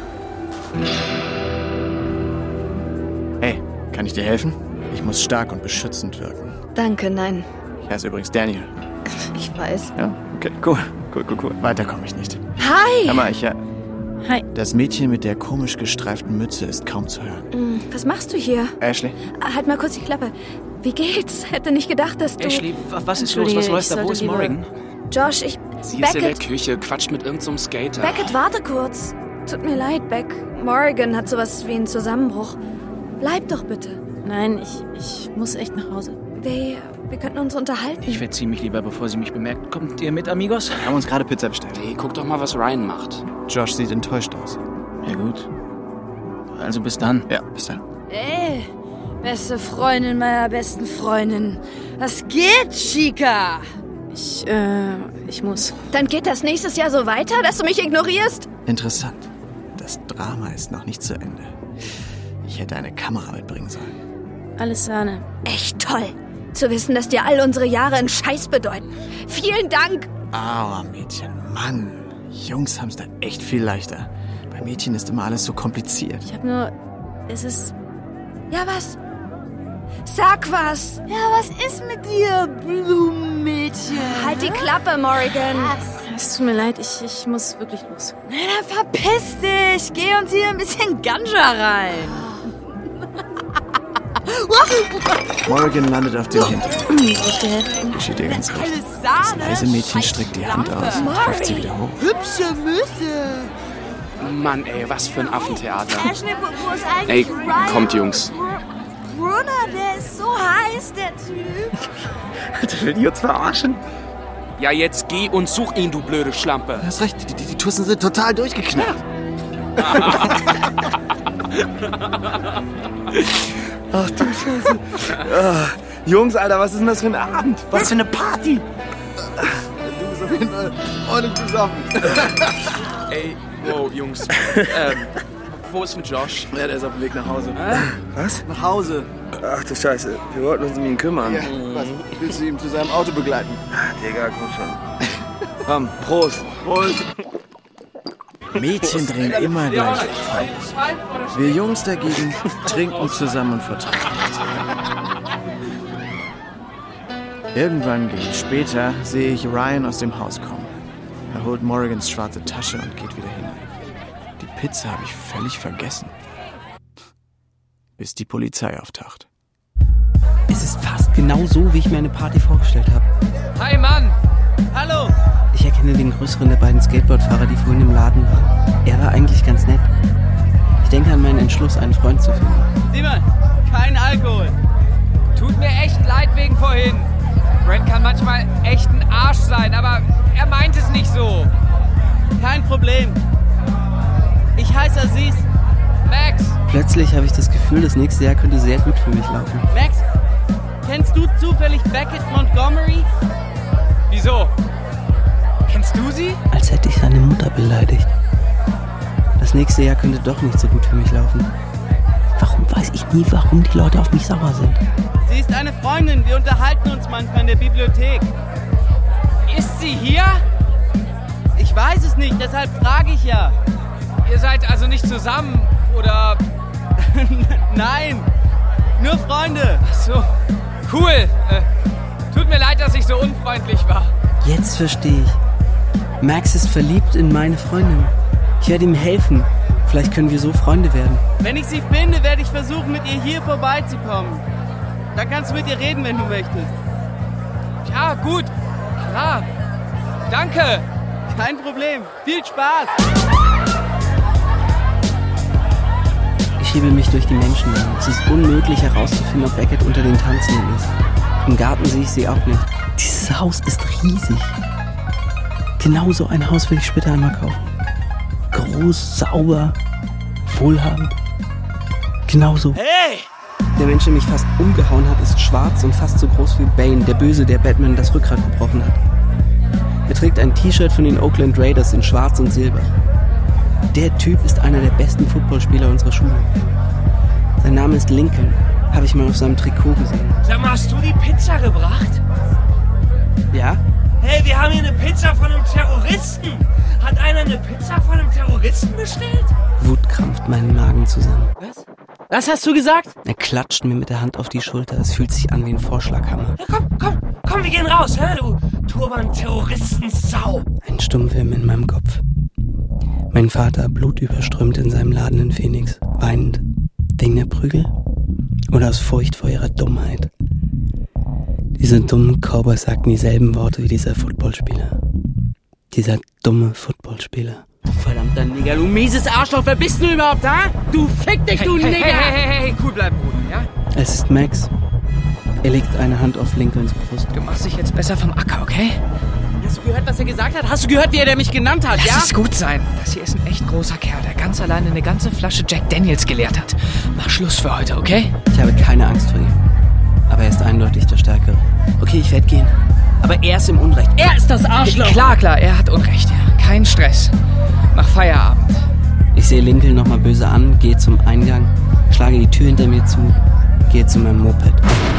Hey, kann ich dir helfen? Ich muss stark und beschützend wirken. Danke, nein. Ich heiße übrigens Daniel. Ich weiß. Ja, okay, cool. Cool, cool, cool. Weiter komme ich nicht. Hi! Hör mal, ich ja... Hi. Das Mädchen mit der komisch gestreiften Mütze ist kaum zu hören. Was machst du hier? Ashley? Halt mal kurz die Klappe. Wie geht's? Hätte nicht gedacht, dass du... Ashley, was ist los? Was läuft da? Wo ist Morrigan? Josh, ich... Sie Beckett. ist in der Küche, quatscht mit irgendeinem so Skater. Beckett, warte kurz. Tut mir leid, Beck. Morrigan hat sowas wie einen Zusammenbruch. Bleib doch bitte. Nein, ich, ich muss echt nach Hause. Wir, wir könnten uns unterhalten. Ich verziehe mich lieber, bevor sie mich bemerkt. Kommt ihr mit, Amigos? Wir haben uns gerade Pizza bestellt. Hey, guck doch mal, was Ryan macht. Josh sieht enttäuscht aus. Ja gut. Also bis dann. Ja, bis dann. Ey, beste Freundin meiner besten Freundin. Was geht, Chica? Ich, äh, ich muss. Dann geht das nächstes Jahr so weiter, dass du mich ignorierst? Interessant. Das Drama ist noch nicht zu Ende. Ich hätte eine Kamera mitbringen sollen. Alles Sahne. Echt toll. Zu wissen, dass dir all unsere Jahre einen Scheiß bedeuten. Vielen Dank. Aua, Mädchen. Mann. Jungs haben's da echt viel leichter. Bei Mädchen ist immer alles so kompliziert. Ich hab nur... Es ist... Ja, was? Sag was. Ja, was ist mit dir, Blumenmädchen? Halt die Klappe, Morrigan. Es tut mir leid, ich, ich muss wirklich los. Na, dann verpiss dich. Geh uns hier ein bisschen Ganja rein. Morrigan landet auf dem Hintern. Geschieht ihr ganz recht. Das leise Mädchen streckt die Hand aus und greift sie wieder hoch. Hübsche Müsse. Mann, ey, was für ein Affentheater. Ashley, wo, wo ist eigentlich Ey, Ryan? kommt, Jungs. Brunner, der ist so heiß, der Typ. Alter, will die uns verarschen? Ja, jetzt geh und such ihn, du blöde Schlampe. Du hast recht, die, die, die Tussen sind total durchgeknallt. Ach du Scheiße. Ah, Jungs, Alter, was ist denn das für ein Abend? Was für eine Party? Du bist auf jeden Fall ordentlich besoffen. Ey, wow, Jungs. ähm, wo ist denn Josh? Ja, der ist auf dem Weg nach Hause. Hä? Was? Nach Hause. Ach du Scheiße, wir wollten uns um ihn kümmern. Ja, was? Willst du ihn zu seinem Auto begleiten? Digga, komm schon. Komm, Prost. Prost. Mädchen drehen immer gleich frei. Wir Jungs dagegen trinken zusammen und vertragen uns. Irgendwann, gegen später, sehe ich Ryan aus dem Haus kommen. Er holt Morrigans schwarze Tasche und geht wieder hinein. Die Pizza habe ich völlig vergessen. Bis die Polizei auftaucht. Es ist fast genau so, wie ich mir eine Party vorgestellt habe. Hi, Mann! Hallo! Ich erkenne den größeren der beiden Skateboardfahrer, die vorhin im Laden waren. Er war eigentlich ganz nett. Ich denke an meinen Entschluss, einen Freund zu finden. Simon, kein Alkohol. Tut mir echt leid wegen vorhin. Brent kann manchmal echt ein Arsch sein, aber er meint es nicht so. Kein Problem. Ich heiße Aziz. Max! Plötzlich habe ich das Gefühl, das nächste Jahr könnte sehr gut für mich laufen. Max, kennst du zufällig Beckett Montgomery? Wieso? Kennst du sie? Als hätte ich seine Mutter beleidigt. Das nächste Jahr könnte doch nicht so gut für mich laufen. Warum weiß ich nie, warum die Leute auf mich sauer sind? Sie ist eine Freundin. Wir unterhalten uns manchmal in der Bibliothek. Ist sie hier? Ich weiß es nicht, deshalb frage ich ja. Ihr seid also nicht zusammen, oder? Nein, nur Freunde. Ach so, cool. Äh, tut mir leid, dass ich so unfreundlich war. Jetzt verstehe ich. Max ist verliebt in meine Freundin. Ich werde ihm helfen. Vielleicht können wir so Freunde werden. Wenn ich sie finde, werde ich versuchen, mit ihr hier vorbeizukommen. Dann kannst du mit ihr reden, wenn du möchtest. Ja, gut. Klar. Danke. Kein Problem. Viel Spaß. Ich schiebe mich durch die Menschenmenge. Es ist unmöglich herauszufinden, ob Beckett unter den Tanzenden ist. Im Garten sehe ich sie auch nicht. Dieses Haus ist riesig. Genau so ein Haus will ich später einmal kaufen. Groß, sauber, wohlhabend. Genauso. Hey! Der Mensch, der mich fast umgehauen hat, ist schwarz und fast so groß wie Bane, der Böse, der Batman das Rückgrat gebrochen hat. Er trägt ein T-Shirt von den Oakland Raiders in schwarz und silber. Der Typ ist einer der besten Footballspieler unserer Schule. Sein Name ist Lincoln, habe ich mal auf seinem Trikot gesehen. Sag mal, hast du die Pizza gebracht? Ja? Hey, wir haben hier eine Pizza von einem Terroristen. Hat einer eine Pizza von einem Terroristen bestellt? Wut krampft meinen Magen zusammen. Was? Was hast du gesagt? Er klatscht mir mit der Hand auf die Schulter. Es fühlt sich an wie ein Vorschlaghammer. Ja, komm, komm, komm, wir gehen raus, hä, du Turban-Terroristen-Sau. Ein Stummfilm in meinem Kopf. Mein Vater, blutüberströmt in seinem Laden in Phoenix, weinend. Wegen der Prügel? Oder aus Furcht vor ihrer Dummheit? Diese dummen Cowboys sagten dieselben Worte wie dieser Footballspieler. Dieser dumme Footballspieler. Verdammter Nigger, du mieses Arschloch, wer bist du überhaupt, ha? Du fick dich, du hey, Nigger! hey, Hey, hey, hey, hey, cool bleiben, Bruder, ja? Es ist Max. Er legt eine Hand auf Lincolns Brust. Du machst dich jetzt besser vom Acker, okay? Hast du gehört, was er gesagt hat? Hast du gehört, wie er mich genannt hat, Lass ja? Lass es gut sein. Das hier ist ein echt großer Kerl, der ganz alleine eine ganze Flasche Jack Daniels geleert hat. Mach Schluss für heute, okay? Ich habe keine Angst vor ihm. Aber er ist eindeutig der Stärkere. Okay, ich werde gehen. Aber er ist im Unrecht. Er ist das Arschloch! Klar, klar, er hat Unrecht. Kein Stress. Mach Feierabend. Ich sehe Lincoln nochmal böse an, gehe zum Eingang, schlage die Tür hinter mir zu, gehe zu meinem Moped.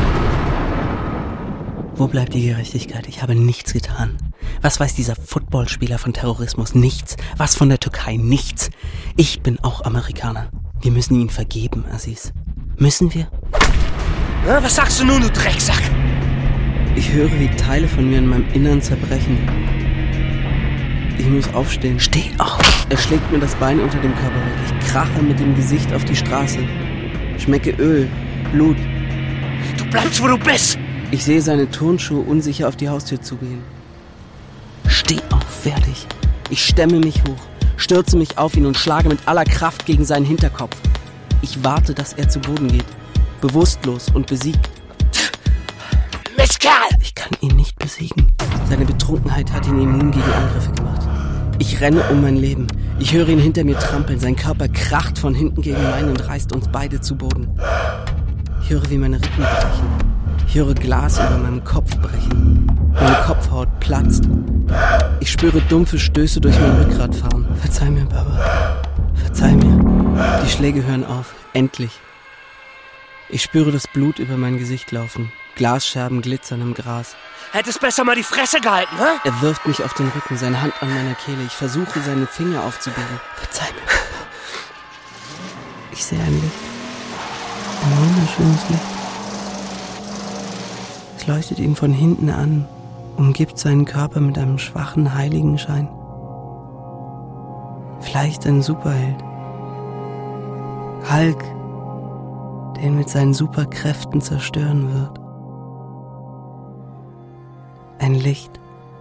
Wo bleibt die Gerechtigkeit? Ich habe nichts getan. Was weiß dieser Footballspieler von Terrorismus? Nichts. Was von der Türkei? Nichts. Ich bin auch Amerikaner. Wir müssen ihn vergeben, Aziz. Müssen wir? Na, was sagst du nun, du Drecksack? Ich höre, wie Teile von mir in meinem Innern zerbrechen. Ich muss aufstehen. Steh auf! Er schlägt mir das Bein unter dem Körper weg. Ich krache mit dem Gesicht auf die Straße. Schmecke Öl, Blut. Du bleibst, wo du bist! Ich sehe seine Turnschuhe unsicher auf die Haustür zugehen. Steh auf, werde ich. Ich stemme mich hoch, stürze mich auf ihn und schlage mit aller Kraft gegen seinen Hinterkopf. Ich warte, dass er zu Boden geht. Bewusstlos und besiegt. Mistkerl! Ich kann ihn nicht besiegen. Seine Betrunkenheit hat ihn immun gegen Angriffe gemacht. Ich renne um mein Leben. Ich höre ihn hinter mir trampeln. Sein Körper kracht von hinten gegen meinen und reißt uns beide zu Boden. Ich höre, wie meine Rippen brechen. Ich höre Glas über meinem Kopf brechen. Meine Kopfhaut platzt. Ich spüre dumpfe Stöße durch mein Rückgrat fahren. Verzeih mir, Baba. Verzeih mir. Die Schläge hören auf. Endlich. Ich spüre das Blut über mein Gesicht laufen. Glasscherben glitzern im Gras. Hättest besser mal die Fresse gehalten, hä? Er wirft mich auf den Rücken, seine Hand an meiner Kehle. Ich versuche, seine Finger aufzubiegen. Verzeih mir. Ich sehe ein Licht. Ein wunderschönes Licht. Es leuchtet ihn von hinten an, umgibt seinen Körper mit einem schwachen Heiligenschein. Vielleicht ein Superheld. Hulk, der ihn mit seinen Superkräften zerstören wird. Ein Licht.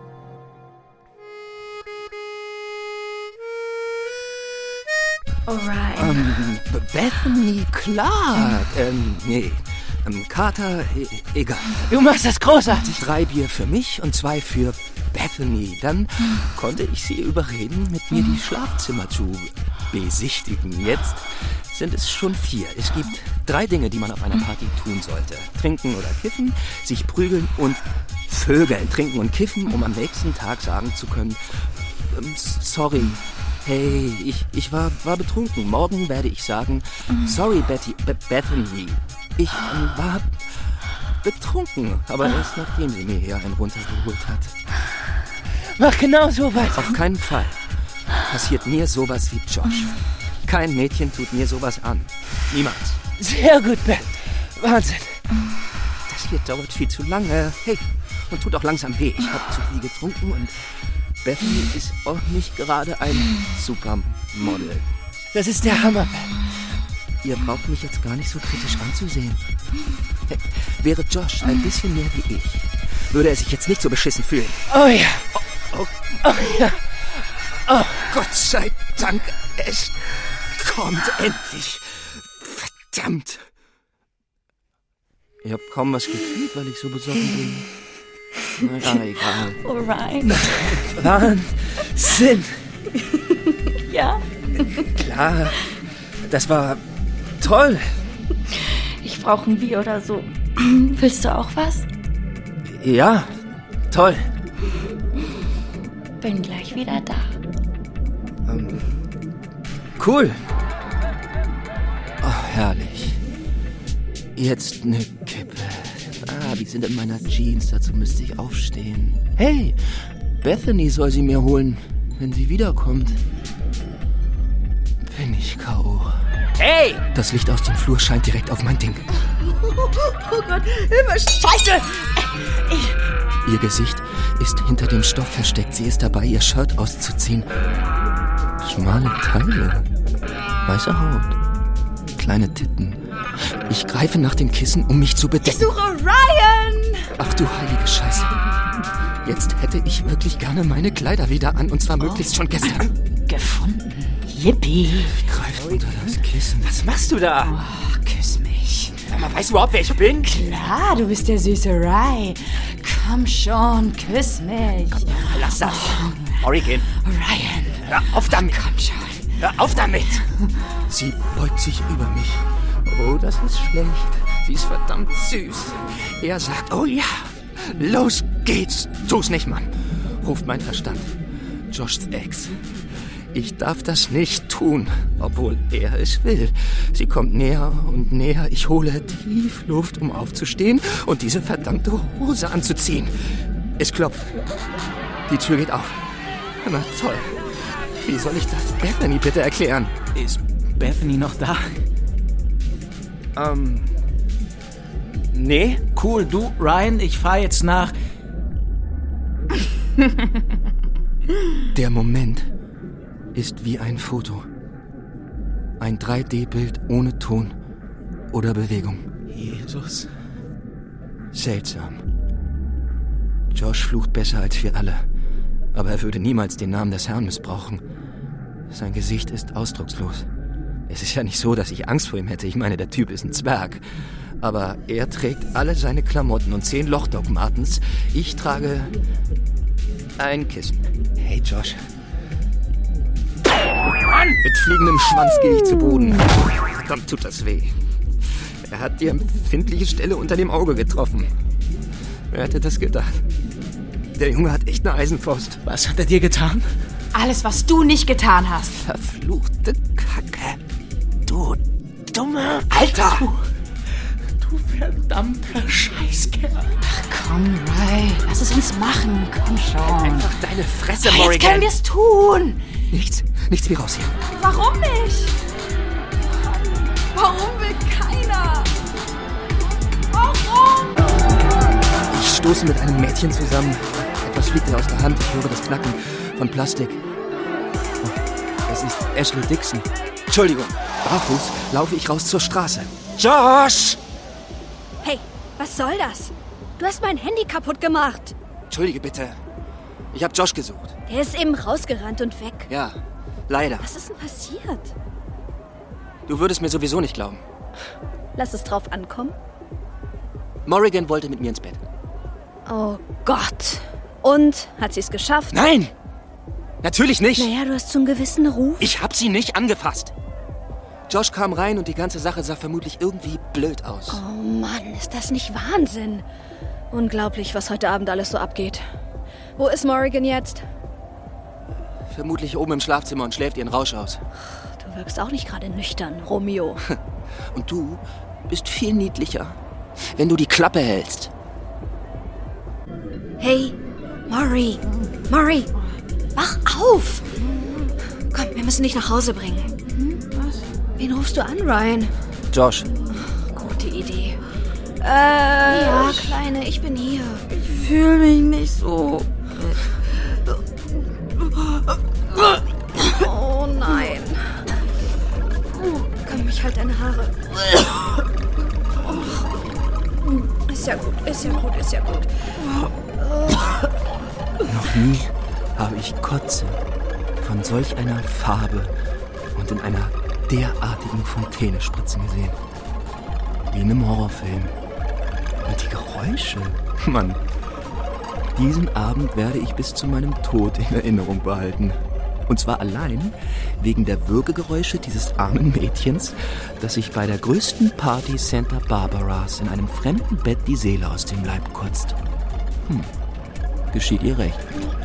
Alright. Ähm, Bethany Clark. Ähm, nee. Ähm, Carter, e egal. Du machst das großartig. Drei Bier für mich und zwei für Bethany. Dann konnte ich sie überreden, mit mir die Schlafzimmer zu besichtigen. Jetzt sind es schon vier. Es gibt drei Dinge, die man auf einer Party tun sollte. Trinken oder kiffen, sich prügeln und Vögeln. Trinken und kiffen, um am nächsten Tag sagen zu können, ähm, sorry, hey, ich, ich war, war betrunken. Morgen werde ich sagen, sorry, Betty, Be Bethany, ich ähm, war betrunken. Aber erst nachdem sie mir hier einen runtergeholt hat. Mach genau so weiter. Auf keinen Fall passiert mir sowas wie Josh. Kein Mädchen tut mir sowas an. Niemals. Sehr gut, Ben. Wahnsinn. Das hier dauert viel zu lange. Hey, und tut auch langsam weh. Ich habe zu viel getrunken und Bethany ist auch nicht gerade ein Supermodel. Das ist der Hammer, Ben. Ihr braucht mich jetzt gar nicht so kritisch anzusehen. Hey, wäre Josh ein bisschen mehr wie ich, würde er sich jetzt nicht so beschissen fühlen. Oh ja. Oh, oh. Oh ja. Oh. Gott sei Dank, es kommt endlich. Verdammt. Ich hab kaum was gefühlt, weil ich so besoffen bin. Na ja, egal. Alright. Wahnsinn. Ja? Klar. Das war toll. Ich brauche ein Bier oder so. Willst du auch was? Ja, toll. Bin gleich wieder da. Ähm, cool. Oh, herrlich. Jetzt eine Kippe. Ah, die sind in meiner Jeans, dazu müsste ich aufstehen. Hey, Bethany soll sie mir holen, wenn sie wiederkommt. Bin ich K O Hey! Das Licht aus dem Flur scheint direkt auf mein Ding. Oh Gott, Hilfe, Scheiße! Ich... Ihr Gesicht ist hinter dem Stoff versteckt. Sie ist dabei, ihr Shirt auszuziehen. Schmale Taille, weiße Haut, kleine Titten. Ich greife nach dem Kissen, um mich zu bedecken. Ich suche Ryan! Ach du heilige Scheiße. Jetzt hätte ich wirklich gerne meine Kleider wieder an, und zwar oh. möglichst schon gestern. Gefunden. Yippie. Ich greife unter das Kissen. Was machst du da? Oh, küss mich. Sag mal, weißt du überhaupt, wer ich bin? Klar, du bist der süße Ry. Komm schon, küss mich. Komm, lass das. Morrigan. Ryan. Hör auf damit. Komm schon. Hör auf damit. Sie beugt sich über mich. Oh, das ist schlecht. Sie ist verdammt süß. Er sagt, oh ja, los geht's. Tu's nicht, Mann, ruft mein Verstand. Joshs Ex. Ich darf das nicht tun, obwohl er es will. Sie kommt näher und näher. Ich hole tief Luft, um aufzustehen und diese verdammte Hose anzuziehen. Es klopft. Die Tür geht auf. Na toll. Wie soll ich das Bethany bitte erklären? Ist Bethany noch da? Ähm... Nee? Cool, du, Ryan, ich fahr jetzt nach... Der Moment ist wie ein Foto. Ein drei D-Bild ohne Ton oder Bewegung. Jesus. Seltsam. Josh flucht besser als wir alle. Aber er würde niemals den Namen des Herrn missbrauchen. Sein Gesicht ist ausdruckslos. Es ist ja nicht so, dass ich Angst vor ihm hätte. Ich meine, der Typ ist ein Zwerg. Aber er trägt alle seine Klamotten und zehn Loch-Doc Martens. Ich trage ein Kissen. Hey, Josh. Mann! Mit fliegendem Schwanz gehe ich zu Boden. Verdammt, tut das weh. Er hat die empfindliche Stelle unter dem Auge getroffen. Wer hätte das gedacht? Der Junge hat echt eine Eisenfaust. Was hat er dir getan? Alles, was du nicht getan hast. Verfluchte Kacke. Du dumme Alter! Du, du verdammter Scheißkerl. Ach komm, Ry, lass es uns machen. Komm schon. Einfach deine Fresse, ja, Morrigan. Jetzt können wir es tun. Nichts, nichts wie raus hier. Warum nicht? Warum will keiner? Warum? Ich stoße mit einem Mädchen zusammen. Etwas fliegt ihr aus der Hand. Ich höre das Knacken von Plastik. Oh, das ist Ashley Dixon. Entschuldigung. Barfuß laufe ich raus zur Straße. Josh! Hey, was soll das? Du hast mein Handy kaputt gemacht. Entschuldige bitte. Ich habe Josh gesucht. Der ist eben rausgerannt und weg. Ja, leider. Was ist denn passiert? Du würdest mir sowieso nicht glauben. Lass es drauf ankommen. Morrigan wollte mit mir ins Bett. Oh Gott. Und? Hat sie es geschafft? Nein! Natürlich nicht! Naja, du hast so einen gewissen Ruf. Ich hab sie nicht angefasst. Josh kam rein und die ganze Sache sah vermutlich irgendwie blöd aus. Oh Mann, ist das nicht Wahnsinn? Unglaublich, was heute Abend alles so abgeht. Wo ist Morrigan jetzt? Vermutlich oben im Schlafzimmer und schläft ihren Rausch aus. Du wirkst auch nicht gerade nüchtern, Romeo. Und du bist viel niedlicher, wenn du die Klappe hältst. Hey, Maury, Maury, wach auf! Komm, wir müssen dich nach Hause bringen. Hm? Was? Wen rufst du an, Ryan? Josh. Oh, gute Idee. Äh, ja, Kleine, ich bin hier. Ich fühle mich nicht so. Oh nein. Komm, ich halte deine Haare. Oh. Ist ja gut, ist ja gut, ist ja gut. Noch nie habe ich Kotze von solch einer Farbe und in einer derartigen Fontäne spritzen gesehen. Wie in einem Horrorfilm. Und die Geräusche. Mann, diesen Abend werde ich bis zu meinem Tod in Erinnerung behalten. Und zwar allein wegen der Würgegeräusche dieses armen Mädchens, das sich bei der größten Party Santa Barbaras in einem fremden Bett die Seele aus dem Leib kotzt. Hm, geschieht ihr recht.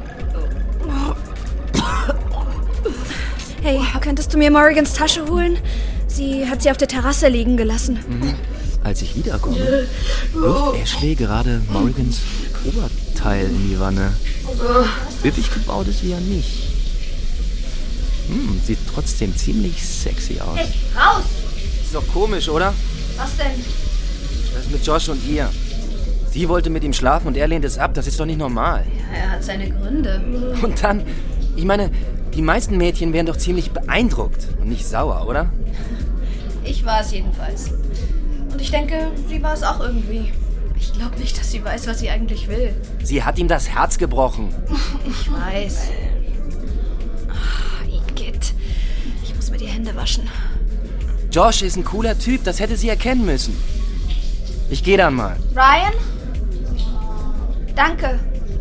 Hey, könntest du mir Morrigans Tasche holen? Sie hat sie auf der Terrasse liegen gelassen. Mhm. Als ich wiederkomme, wirft Ashley gerade Morrigans Oberteil in die Wanne. Üppig gebaut ist sie ja nicht. Hm, sieht trotzdem ziemlich sexy aus. Hey, raus! Ist doch komisch, oder? Was denn? Das mit Josh und ihr. Sie wollte mit ihm schlafen und er lehnt es ab. Das ist doch nicht normal. Ja, er hat seine Gründe. Und dann, ich meine, die meisten Mädchen wären doch ziemlich beeindruckt und nicht sauer, oder? Ich war es jedenfalls. Und ich denke, sie war es auch irgendwie. Ich glaube nicht, dass sie weiß, was sie eigentlich will. Sie hat ihm das Herz gebrochen. Ich weiß. Oh, Igitt. Ich muss mir die Hände waschen. Josh ist ein cooler Typ, das hätte sie erkennen müssen. Ich gehe dann mal. Ryan? Danke.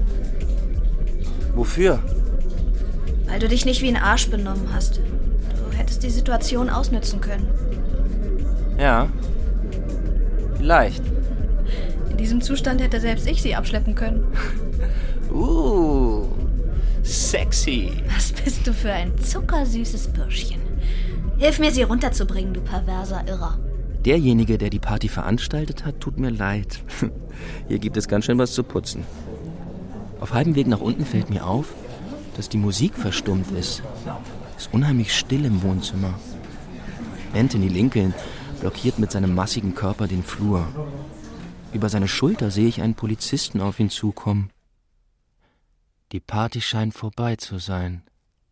Wofür? Weil du dich nicht wie ein Arsch benommen hast. Du hättest die Situation ausnützen können. Ja. Vielleicht. In diesem Zustand hätte selbst ich sie abschleppen können. Uh, sexy. Was bist du für ein zuckersüßes Bürschchen. Hilf mir, sie runterzubringen, du perverser Irrer. Derjenige, der die Party veranstaltet hat, tut mir leid. Hier gibt es ganz schön was zu putzen. Auf halbem Weg nach unten fällt mir auf, dass die Musik verstummt ist. Es ist unheimlich still im Wohnzimmer. Anthony Lincoln blockiert mit seinem massigen Körper den Flur. Über seine Schulter sehe ich einen Polizisten auf ihn zukommen. Die Party scheint vorbei zu sein.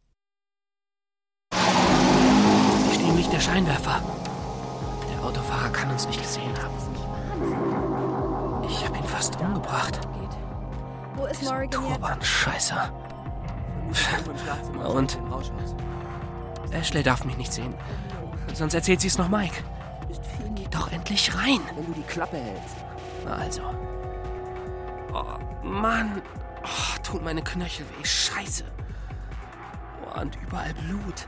Ich stehe im Licht der Scheinwerfer. Der Autofahrer kann uns nicht gesehen haben. Ich habe ihn fast umgebracht. Wo ist Morrigan jetzt? Turban-Scheißer. Und? Ashley darf mich nicht sehen. Sonst erzählt sie es noch Mike. Geh doch endlich rein. Wenn du die Klappe hältst. Na also. Oh, Mann. Oh, tun meine Knöchel weh. Scheiße. Oh, und überall Blut.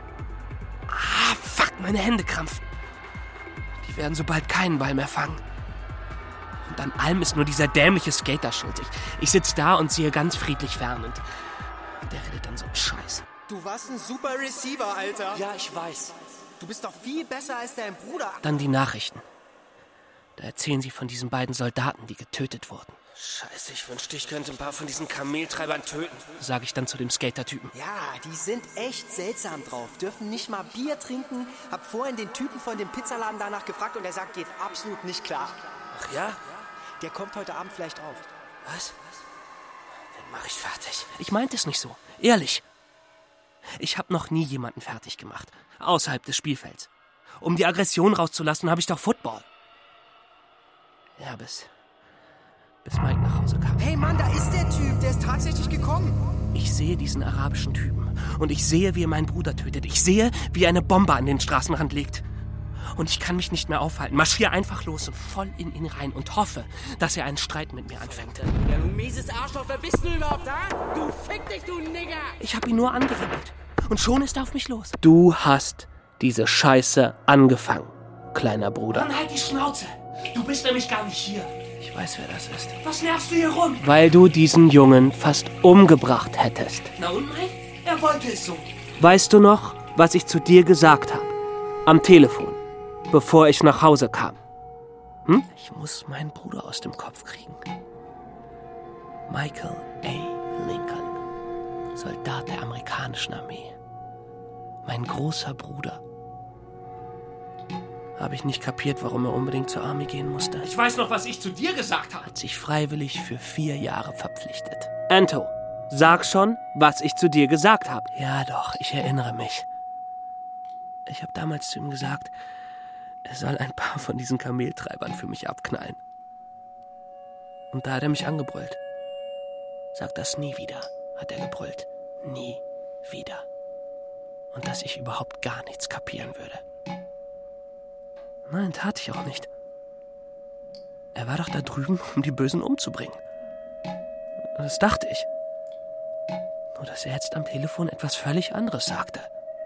Ah, fuck, meine Hände krampfen. Die werden so bald keinen Ball mehr fangen. Und an allem ist nur dieser dämliche Skater schuld. Ich, ich sitze da und sehe ganz friedlich fern und der redet dann so einen Scheiß. Du warst ein super Receiver, Alter. Ja, ich weiß. Du bist doch viel besser als dein Bruder. Dann die Nachrichten. Da erzählen sie von diesen beiden Soldaten, die getötet wurden. Scheiße, ich wünschte, ich könnte ein paar von diesen Kameltreibern töten. Sage ich dann zu dem Skater-Typen. Ja, die sind echt seltsam drauf. Dürfen nicht mal Bier trinken. Hab vorhin den Typen von dem Pizzaladen danach gefragt und er sagt, geht absolut nicht klar. Ach ja? Der kommt heute Abend vielleicht auf. Was? Den mach ich fertig. Ich meinte es nicht so. Ehrlich. Ich habe noch nie jemanden fertig gemacht. Außerhalb des Spielfelds. Um die Aggression rauszulassen, habe ich doch Football. Ja, bis... bis Mike nach Hause kam. Hey Mann, da ist der Typ. Der ist tatsächlich gekommen. Ich sehe diesen arabischen Typen. Und ich sehe, wie er meinen Bruder tötet. Ich sehe, wie er eine Bombe an den Straßenrand legt. Und ich kann mich nicht mehr aufhalten. Marschiere einfach los und voll in ihn rein und hoffe, dass er einen Streit mit mir anfängt. Ja, du mieses Arschloch, wer bist du überhaupt, ha? Du fick dich, du Nigger! Ich hab ihn nur angeribbelt. Und schon ist er auf mich los. Du hast diese Scheiße angefangen, kleiner Bruder. Dann halt die Schnauze. Du bist nämlich gar nicht hier. Ich weiß, wer das ist. Was nervst du hier rum? Weil du diesen Jungen fast umgebracht hättest. Na und, Mike? Er wollte es so. Weißt du noch, was ich zu dir gesagt habe? Am Telefon, bevor ich nach Hause kam. Hm? Ich muss meinen Bruder aus dem Kopf kriegen. Michael A. Lincoln, Soldat der amerikanischen Armee. Mein großer Bruder. Habe ich nicht kapiert, warum er unbedingt zur Armee gehen musste. Ich weiß noch, was ich zu dir gesagt habe. Hat sich freiwillig für vier Jahre verpflichtet. Anto, sag schon, was ich zu dir gesagt habe. Ja doch, ich erinnere mich. Ich habe damals zu ihm gesagt, er soll ein paar von diesen Kameltreibern für mich abknallen. Und da hat er mich angebrüllt. Sag das nie wieder, hat er gebrüllt. Nie wieder. Und dass ich überhaupt gar nichts kapieren würde. Nein, tat ich auch nicht. Er war doch da drüben, um die Bösen umzubringen. Das dachte ich. Nur, dass er jetzt am Telefon etwas völlig anderes sagte.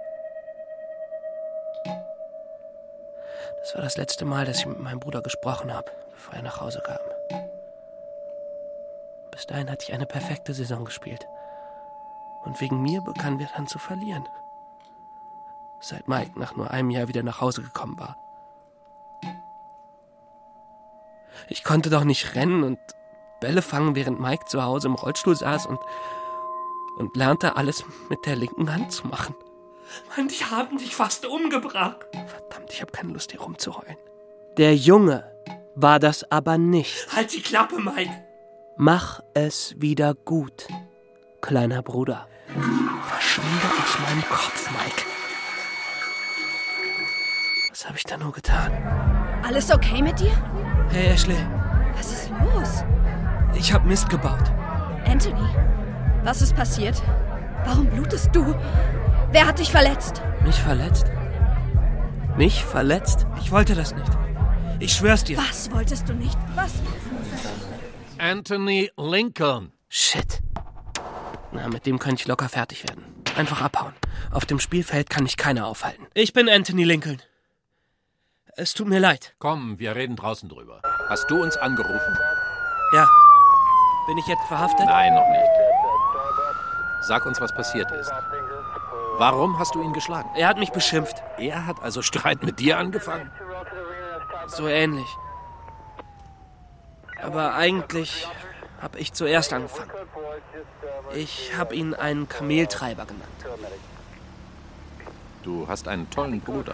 Das war das letzte Mal, dass ich mit meinem Bruder gesprochen habe, bevor er nach Hause kam. Bis dahin hatte ich eine perfekte Saison gespielt. Und wegen mir begannen wir dann zu verlieren. Seit Mike nach nur einem Jahr wieder nach Hause gekommen war. Ich konnte doch nicht rennen und Bälle fangen, während Mike zu Hause im Rollstuhl saß und, und lernte alles mit der linken Hand zu machen. Mann, die haben dich fast umgebracht. Verdammt, ich habe keine Lust, hier rumzuheulen. Der Junge war das aber nicht. Halt die Klappe, Mike. Mach es wieder gut, kleiner Bruder. Verschwinde aus meinem Kopf, Mike. Was habe ich da nur getan? Alles okay mit dir? Hey, Ashley. Was ist los? Ich habe Mist gebaut. Anthony, was ist passiert? Warum blutest du? Wer hat dich verletzt? Mich verletzt? Mich verletzt? Ich wollte das nicht. Ich schwör's dir. Was wolltest du nicht? Was? Anthony Lincoln. Shit. Na, mit dem könnte ich locker fertig werden. Einfach abhauen. Auf dem Spielfeld kann mich keiner aufhalten. Ich bin Anthony Lincoln. Es tut mir leid. Komm, wir reden draußen drüber. Hast du uns angerufen? Ja. Bin ich jetzt verhaftet? Nein, noch nicht. Sag uns, was passiert ist. Warum hast du ihn geschlagen? Er hat mich beschimpft. Er hat also Streit mit dir angefangen? So ähnlich. Aber eigentlich habe ich zuerst angefangen. Ich habe ihn einen Kameltreiber genannt. Du hast einen tollen Bruder.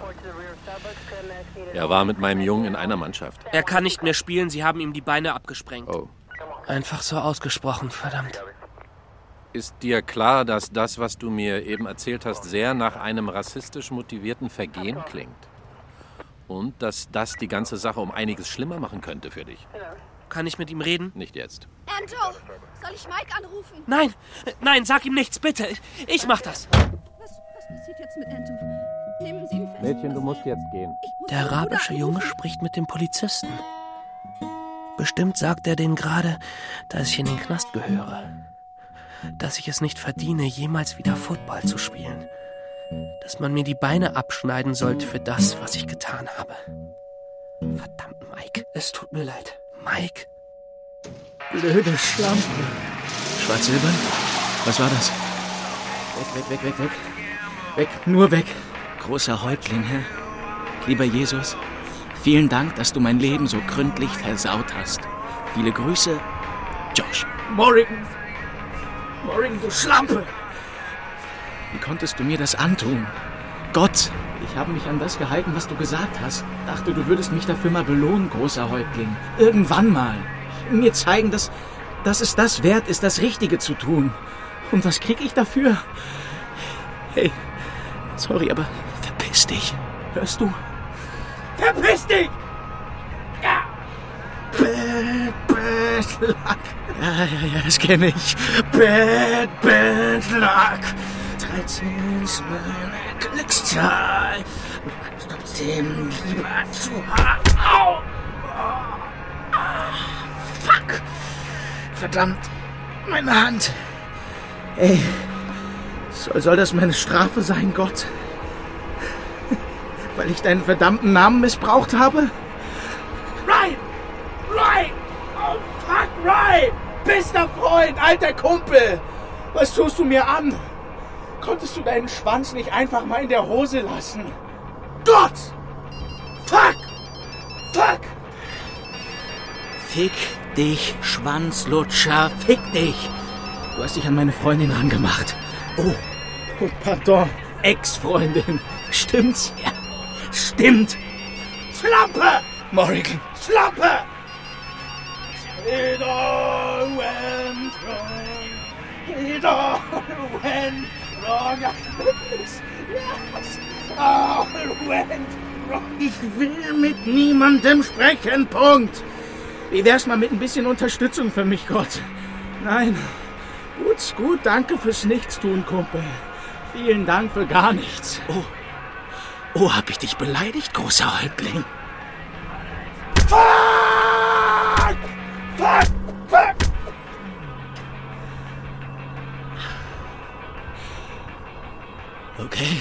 Er war mit meinem Jungen in einer Mannschaft. Er kann nicht mehr spielen, sie haben ihm die Beine abgesprengt. Oh. Einfach so ausgesprochen, verdammt. Ist dir klar, dass das, was du mir eben erzählt hast, sehr nach einem rassistisch motivierten Vergehen klingt? Und dass das die ganze Sache um einiges schlimmer machen könnte für dich? Kann ich mit ihm reden? Nicht jetzt. Anto, soll ich Mike anrufen? Nein, nein, sag ihm nichts, bitte. Ich mach das. Was, was passiert jetzt mit Anto? Nehmen Sie ihn fest. Mädchen, du musst jetzt gehen. Der arabische Junge spricht mit dem Polizisten. Bestimmt sagt er denen gerade, dass ich in den Knast gehöre. Dass ich es nicht verdiene, jemals wieder Football zu spielen. Dass man mir die Beine abschneiden sollte für das, was ich getan habe. Verdammt, Mike. Es tut mir leid. Mike. Blöde Schlampe. Schwarz-Silbern? Was war das? Weg, weg, weg, weg, weg. Weg, nur weg. Großer Häuptling, Herr. Lieber Jesus, vielen Dank, dass du mein Leben so gründlich versaut hast. Viele Grüße, Josh. Morrigan. Morrigan, du Schlampe. Wie konntest du mir das antun? Gott, ich habe mich an das gehalten, was du gesagt hast. Dachte, du würdest mich dafür mal belohnen, großer Häuptling. Irgendwann mal. Mir zeigen, dass, dass es das wert ist, das Richtige zu tun. Und was krieg ich dafür? Hey, sorry, aber verpiss dich. Hörst du? Verpiss dich! Ja! Bad, bad luck. Ja, ja, ja, das kenne ich. Bad, bad luck. dreizehn ist meine Glückszahl. Du bleibst trotzdem lieber zu hart. Au! Ah, fuck! Verdammt, meine Hand. Ey, soll, soll das meine Strafe sein, Gott? Weil ich deinen verdammten Namen missbraucht habe? Ryan! Ryan! Oh, fuck, Ryan! Bester Freund, alter Kumpel! Was tust du mir an? Konntest du deinen Schwanz nicht einfach mal in der Hose lassen? Gott! Fuck! Fuck! Fick dich, Schwanzlutscher, fick dich! Du hast dich an meine Freundin rangemacht. Oh, oh pardon, Ex-Freundin. Stimmt's? Ja, stimmt. Schlampe! Morrigan, Schlampe! It all went wrong. It all went wrong. Yes, yes. All went wrong. Ich will mit niemandem sprechen, Punkt. Wie wär's mal mit ein bisschen Unterstützung für mich, Gott? Nein. Gut, gut, danke fürs Nichtstun, Kumpel. Vielen Dank für gar nichts. Oh, oh, hab ich dich beleidigt, großer Häuptling? Fuck! Fuck! Fuck! Okay.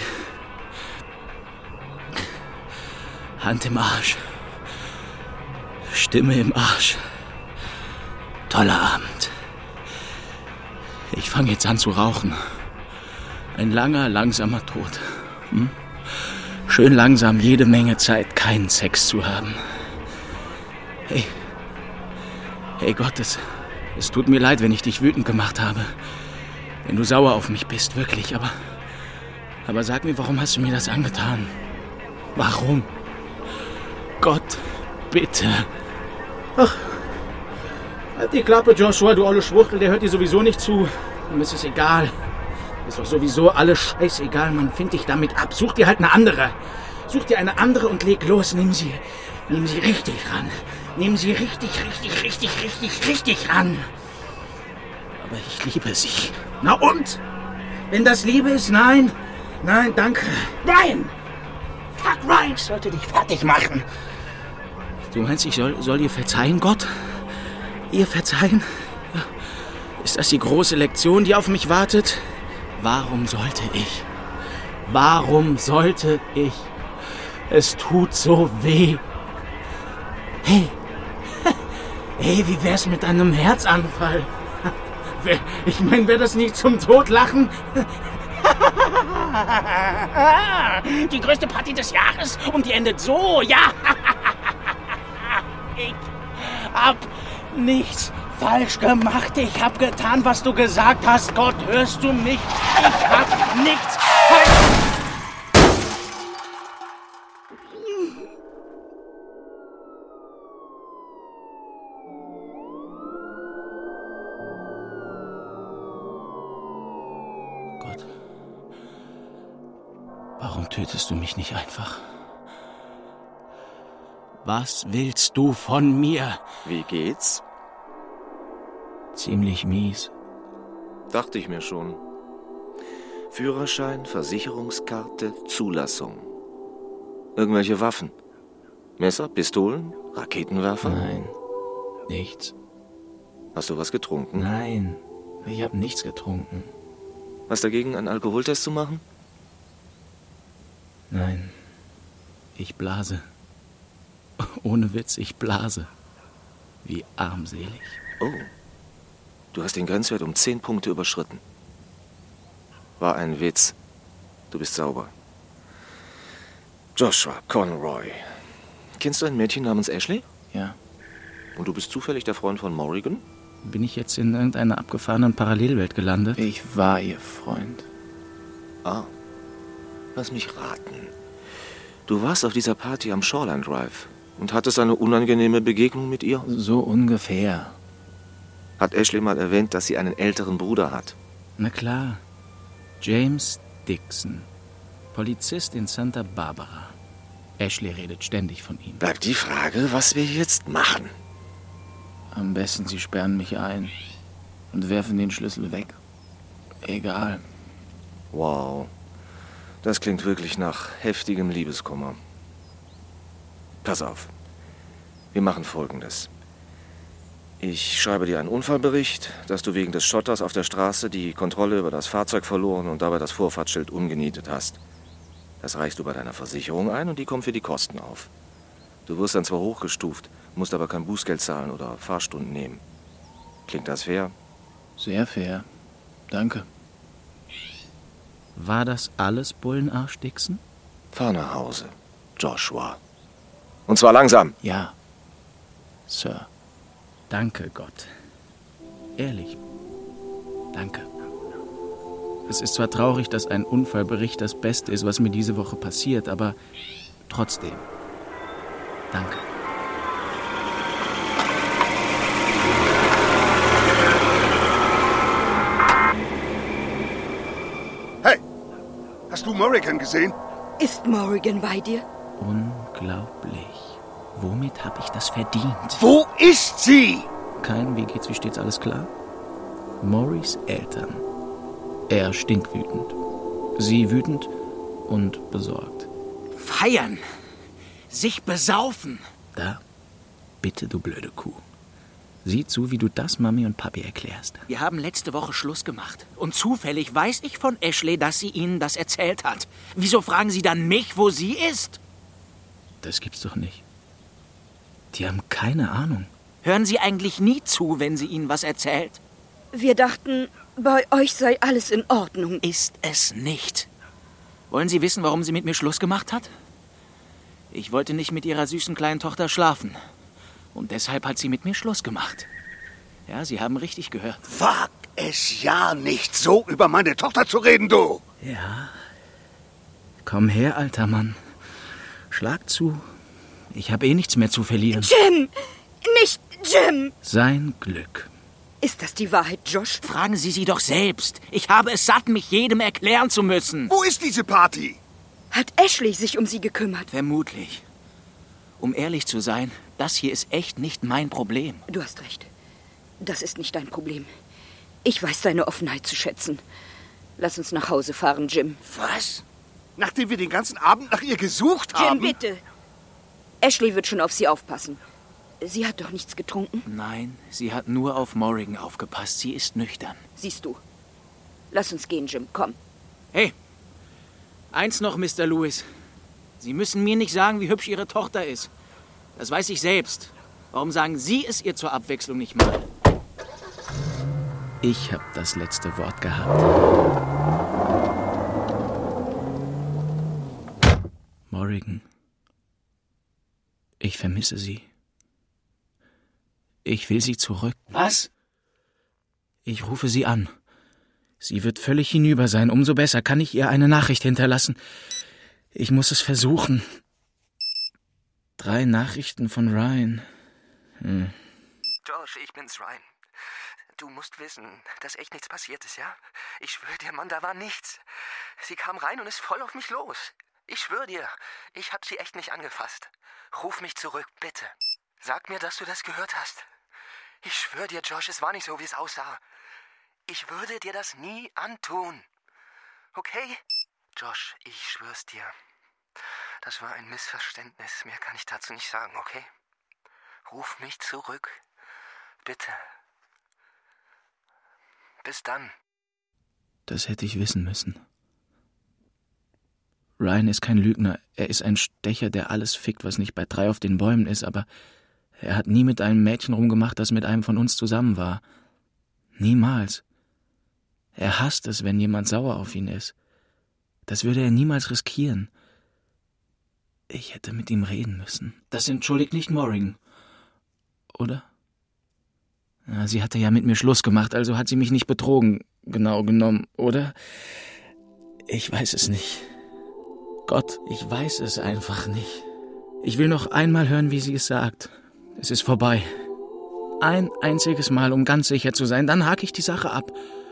Hand im Arsch. Stimme im Arsch. Toller Abend. Ich fange jetzt an zu rauchen. Ein langer, langsamer Tod. Hm? Schön langsam, jede Menge Zeit, keinen Sex zu haben. Hey. Hey Gott, es, es tut mir leid, wenn ich dich wütend gemacht habe. Wenn du sauer auf mich bist, wirklich. Aber, aber sag mir, warum hast du mir das angetan? Warum? Gott, bitte. Ach. Halt die Klappe, Joshua, du olle Schwuchtel, der hört dir sowieso nicht zu. Ihm ist es egal. Ist doch sowieso alles scheißegal, man findet dich damit ab. Such dir halt eine andere. Such dir eine andere und leg los. Nimm sie, nimm sie richtig ran. Nimm sie richtig, richtig, richtig, richtig, richtig ran. Aber ich liebe sie. Na und? Wenn das Liebe ist, nein. Nein, danke. Ryan! Fuck, Ryan, ich sollte dich fertig machen. Du meinst, ich soll, soll ihr verzeihen, Gott? Ihr verzeihen? Ist das die große Lektion, die auf mich wartet? Warum sollte ich? Warum sollte ich? Es tut so weh. Hey, hey, wie wär's mit einem Herzanfall? Ich meine, wäre das nicht zum Totlachen? Die größte Party des Jahres und die endet so, ja. Ich hab nichts falsch gemacht. Ich hab getan, was du gesagt hast. Gott, hörst du mich? Ich hab nichts falsch. Gott, warum tötest du mich nicht einfach? Was willst du von mir? Wie geht's? Ziemlich mies. Dachte ich mir schon. Führerschein, Versicherungskarte, Zulassung. Irgendwelche Waffen? Messer, Pistolen, Raketenwerfer? Nein, nichts. Hast du was getrunken? Nein, ich habe nichts getrunken. Was dagegen, einen Alkoholtest zu machen? Nein, ich blase. Ohne Witz, ich blase. Wie armselig. Oh, du hast den Grenzwert um zehn Punkte überschritten. War ein Witz. Du bist sauber. Joshua Conroy. Kennst du ein Mädchen namens Ashley? Ja. Und du bist zufällig der Freund von Morrigan? Bin ich jetzt in irgendeiner abgefahrenen Parallelwelt gelandet? Ich war ihr Freund. Ah, lass mich raten. Du warst auf dieser Party am Shoreline Drive und hattest eine unangenehme Begegnung mit ihr? So ungefähr. Hat Ashley mal erwähnt, dass sie einen älteren Bruder hat? Na klar. James Dixon. Polizist in Santa Barbara. Ashley redet ständig von ihm. Bleibt die Frage, was wir jetzt machen. Am besten, Sie sperren mich ein und werfen den Schlüssel weg. Egal. Wow. Das klingt wirklich nach heftigem Liebeskummer. Pass auf. Wir machen Folgendes. Ich schreibe dir einen Unfallbericht, dass du wegen des Schotters auf der Straße die Kontrolle über das Fahrzeug verloren und dabei das Vorfahrtsschild umgenietet hast. Das reichst du bei deiner Versicherung ein und die kommt für die Kosten auf. Du wirst dann zwar hochgestuft, musst aber kein Bußgeld zahlen oder Fahrstunden nehmen. Klingt das fair? Sehr fair. Danke. War das alles, Bullenarsch Dixon? Fahr nach Hause, Joshua. Und zwar langsam. Ja, Sir. Danke, Gott. Ehrlich. Danke. Es ist zwar traurig, dass ein Unfallbericht das Beste ist, was mir diese Woche passiert, aber trotzdem. Danke. Hey, hast du Morrigan gesehen? Ist Morrigan bei dir? Unglaublich. Womit habe ich das verdient? Wo ist sie? Kein, wie geht's, wie steht's, alles klar? Morris Eltern. Er stinkwütend. Sie wütend und besorgt. Feiern! Sich besaufen! Da, bitte, du blöde Kuh. Sieh zu, wie du das Mami und Papi erklärst. Wir haben letzte Woche Schluss gemacht. Und zufällig weiß ich von Ashley, dass sie Ihnen das erzählt hat. Wieso fragen Sie dann mich, wo sie ist? Das gibt's doch nicht. Die haben keine Ahnung. Hören Sie eigentlich nie zu, wenn sie Ihnen was erzählt? Wir dachten, bei euch sei alles in Ordnung. Ist es nicht. Wollen Sie wissen, warum sie mit mir Schluss gemacht hat? Ich wollte nicht mit ihrer süßen kleinen Tochter schlafen. Und deshalb hat sie mit mir Schluss gemacht. Ja, Sie haben richtig gehört. Wag es ja nicht, so über meine Tochter zu reden, du! Ja. Komm her, alter Mann. Schlag zu. Ich habe eh nichts mehr zu verlieren. Jim! Nicht Jim! Sein Glück. Ist das die Wahrheit, Josh? Fragen Sie sie doch selbst. Ich habe es satt, mich jedem erklären zu müssen. Wo ist diese Party? Hat Ashley sich um sie gekümmert? Vermutlich. Um ehrlich zu sein, das hier ist echt nicht mein Problem. Du hast recht. Das ist nicht dein Problem. Ich weiß deine Offenheit zu schätzen. Lass uns nach Hause fahren, Jim. Was? Nachdem wir den ganzen Abend nach ihr gesucht haben? Jim, bitte. Ashley wird schon auf sie aufpassen. Sie hat doch nichts getrunken. Nein, sie hat nur auf Morrigan aufgepasst. Sie ist nüchtern. Siehst du. Lass uns gehen, Jim. Komm. Hey, eins noch, Mister Lewis. Sie müssen mir nicht sagen, wie hübsch Ihre Tochter ist. Das weiß ich selbst. Warum sagen Sie es ihr zur Abwechslung nicht mal? Ich habe das letzte Wort gehabt. Morrigan. Ich vermisse Sie. Ich will Sie zurück. Was? Ich rufe Sie an. Sie wird völlig hinüber sein. Umso besser kann ich ihr eine Nachricht hinterlassen. Ich muss es versuchen. Drei Nachrichten von Ryan. Hm. Josh, ich bin's, Ryan. Du musst wissen, dass echt nichts passiert ist, ja? Ich schwöre dir, Mann, da war nichts. Sie kam rein und ist voll auf mich los. Ich schwöre dir, ich hab sie echt nicht angefasst. Ruf mich zurück, bitte. Sag mir, dass du das gehört hast. Ich schwöre dir, Josh, es war nicht so, wie es aussah. Ich würde dir das nie antun. Okay? Josh, ich schwör's dir. Das war ein Missverständnis. Mehr kann ich dazu nicht sagen, okay? Ruf mich zurück. Bitte. Bis dann. Das hätte ich wissen müssen. Ryan ist kein Lügner. Er ist ein Stecher, der alles fickt, was nicht bei drei auf den Bäumen ist, aber er hat nie mit einem Mädchen rumgemacht, das mit einem von uns zusammen war. Niemals. Er hasst es, wenn jemand sauer auf ihn ist. Das würde er niemals riskieren. Ich hätte mit ihm reden müssen. Das entschuldigt nicht Morrigan. Oder? Ja, sie hatte ja mit mir Schluss gemacht, also hat sie mich nicht betrogen, genau genommen, oder? Ich weiß es nicht. Gott, ich weiß es einfach nicht. Ich will noch einmal hören, wie sie es sagt. Es ist vorbei. Ein einziges Mal, um ganz sicher zu sein, dann hake ich die Sache ab.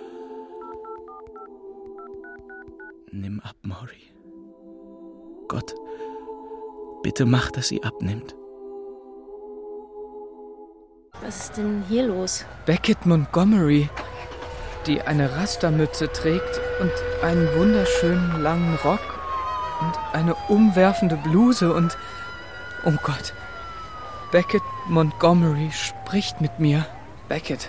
Nimm ab, Maury. Gott, bitte mach, dass sie abnimmt. Was ist denn hier los? Beckett Montgomery, die eine Rastermütze trägt und einen wunderschönen langen Rock und eine umwerfende Bluse und... Oh Gott. Beckett Montgomery spricht mit mir. Beckett.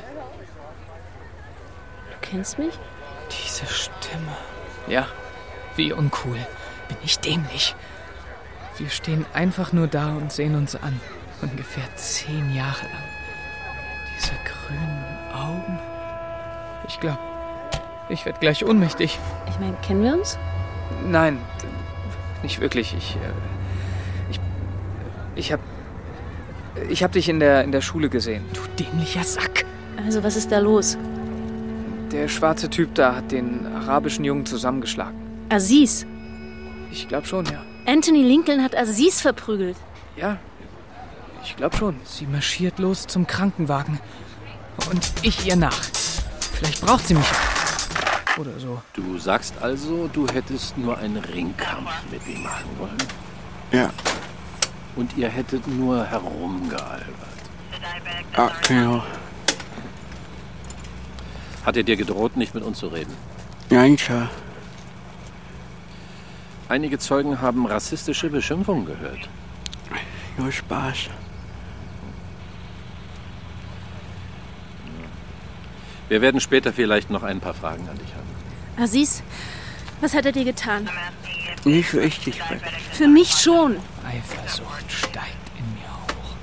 Du kennst mich? Diese Stimme. Ja, wie uncool. Bin ich dämlich. Wir stehen einfach nur da und sehen uns an. Ungefähr zehn Jahre lang. Diese grünen Augen. Ich glaube, ich werde gleich ohnmächtig. Ich meine, kennen wir uns? Nein, nicht wirklich. Ich, ich, ich hab, ich hab dich in der, in der Schule gesehen. Du dämlicher Sack. Also, was ist da los? Der schwarze Typ da hat den arabischen Jungen zusammengeschlagen. Aziz? Ich glaube schon, ja. Anthony Lincoln hat Aziz verprügelt. Ja, ich glaube schon. Sie marschiert los zum Krankenwagen. Und ich ihr nach. Vielleicht braucht sie mich. Oder so. Du sagst also, du hättest nur einen Ringkampf mit ihm machen wollen? Ja. Und ihr hättet nur herumgealbert? Ja, genau. Hat er dir gedroht, nicht mit uns zu reden? Nein, Sir. Einige Zeugen haben rassistische Beschimpfungen gehört. Nur Spaß. Wir werden später vielleicht noch ein paar Fragen an dich haben. Aziz, was hat er dir getan? Nicht richtig, Beckett. Für mich schon. Eifersucht steigt in mir hoch.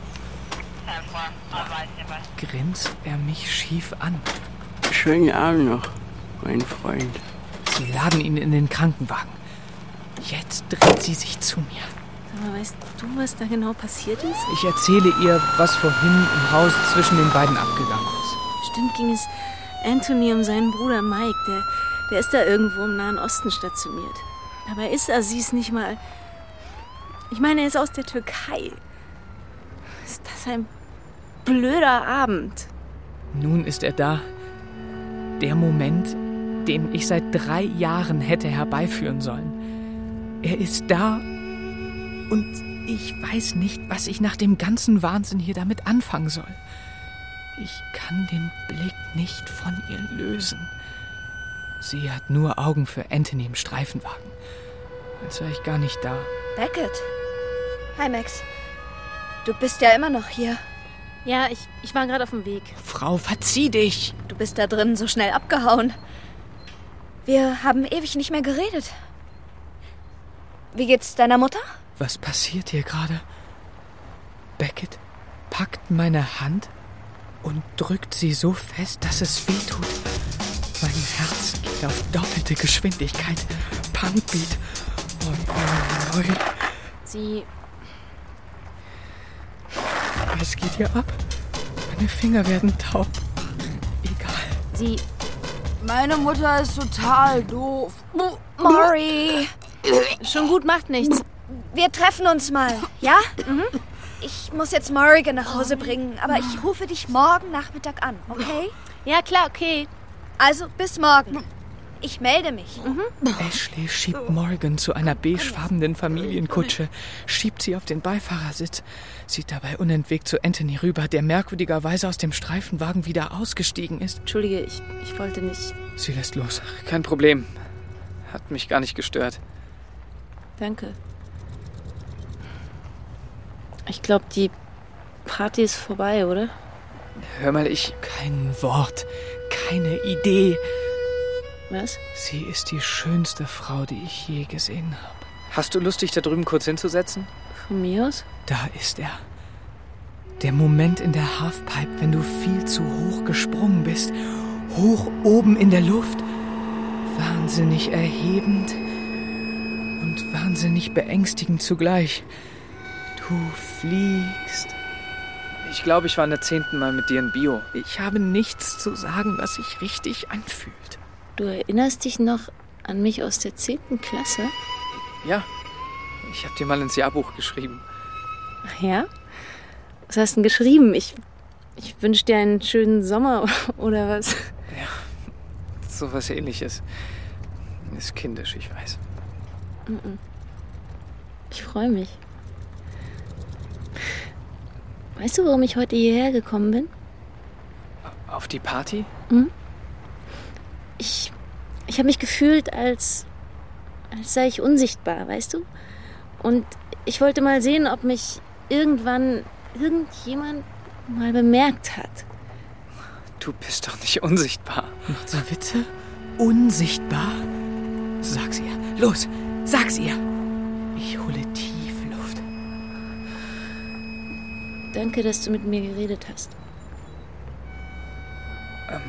Grinst er mich schief an. Schönen Abend noch, mein Freund. Sie laden ihn in den Krankenwagen. Jetzt dreht sie sich zu mir. Aber weißt du, was da genau passiert ist? Ich erzähle ihr, was vorhin im Haus zwischen den beiden abgegangen ist. Bestimmt ging es Anthony um seinen Bruder Mike. Der, der ist da irgendwo im Nahen Osten stationiert. Dabei ist Aziz nicht mal... Ich meine, er ist aus der Türkei. Ist das ein blöder Abend? Nun ist er da. Der Moment, den ich seit drei Jahren hätte herbeiführen sollen. Er ist da und ich weiß nicht, was ich nach dem ganzen Wahnsinn hier damit anfangen soll. Ich kann den Blick nicht von ihr lösen. Sie hat nur Augen für Anthony im Streifenwagen. Als sei ich gar nicht da. Beckett. Hi, Max. Du bist ja immer noch hier. Ja, ich, ich war gerade auf dem Weg. Frau, verzieh dich! Du bist da drin so schnell abgehauen. Wir haben ewig nicht mehr geredet. Wie geht's deiner Mutter? Was passiert hier gerade? Beckett packt meine Hand und drückt sie so fest, dass es weh tut. Mein Herz geht auf doppelte Geschwindigkeit. Punkbeat. Oh, oh, oh. Sie... Was geht hier ab? Meine Finger werden taub. Egal. Sie... Meine Mutter ist total doof. Maury! Schon gut, macht nichts. Wir treffen uns mal, ja? Mhm. Ich muss jetzt Morrigan nach Hause bringen, aber ich rufe dich morgen Nachmittag an, okay? Ja, klar, okay. Also, bis morgen. Ich melde mich. Mhm. Ashley schiebt Morgan zu einer beigefarbenen Familienkutsche, schiebt sie auf den Beifahrersitz, sieht dabei unentwegt zu Anthony rüber, der merkwürdigerweise aus dem Streifenwagen wieder ausgestiegen ist. Entschuldige, ich, ich wollte nicht... Sie lässt los. Kein Problem. Hat mich gar nicht gestört. Danke. Ich glaube, die Party ist vorbei, oder? Hör mal, ich... Kein Wort, keine Idee. Was? Sie ist die schönste Frau, die ich je gesehen habe. Hast du Lust, dich da drüben kurz hinzusetzen? Von mir aus? Da ist er. Der Moment in der Halfpipe, wenn du viel zu hoch gesprungen bist. Hoch oben in der Luft. Wahnsinnig erhebend und wahnsinnig beängstigend zugleich. Du fliegst. Ich glaube, ich war in der zehnten Mal mit dir in Bio. Ich habe nichts zu sagen, was sich richtig anfühlt. Du erinnerst dich noch an mich aus der zehnten Klasse? Ja, ich habe dir mal ins Jahrbuch geschrieben. Ach ja? Was hast du denn geschrieben? Ich, ich wünsche dir einen schönen Sommer oder was? Ja, sowas Ähnliches. Ist kindisch, ich weiß. Ich freue mich. Weißt du, warum ich heute hierher gekommen bin? Auf die Party? Hm? Ich, ich habe mich gefühlt, als, als sei ich unsichtbar, weißt du? Und ich wollte mal sehen, ob mich irgendwann irgendjemand mal bemerkt hat. Du bist doch nicht unsichtbar. Macht so Witze? Unsichtbar? Sag's ihr. Los, sag's ihr. Ich hole tief Luft. Danke, dass du mit mir geredet hast. Ähm...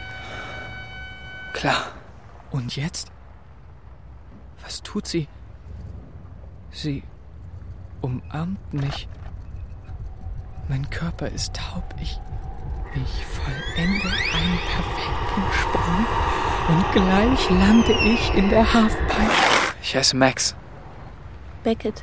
Klar. Und jetzt? Was tut sie? Sie umarmt mich. Mein Körper ist taub. Ich, ich vollende einen perfekten Sprung und gleich lande ich in der Halfpipe. Ich heiße Max. Beckett.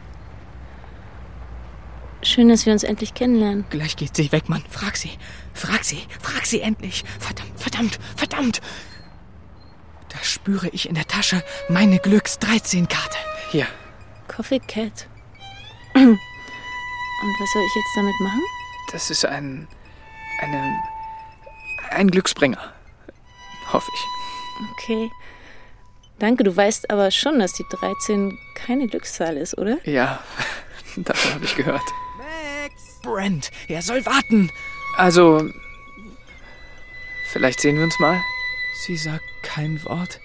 Schön, dass wir uns endlich kennenlernen. Gleich geht sie weg, Mann. Frag sie. Frag sie. Frag sie endlich. Verdammt, verdammt, verdammt. Da spüre ich in der Tasche meine Glücks-dreizehn-Karte. Hier. Coffee Cat. Und was soll ich jetzt damit machen? Das ist ein... eine... ein Glücksbringer. Hoffe ich. Okay. Danke, du weißt aber schon, dass die dreizehn keine Glückszahl ist, oder? Ja, davon habe ich gehört. Max! Brent, er soll warten. Also... vielleicht sehen wir uns mal? Sie sagt kein Wort.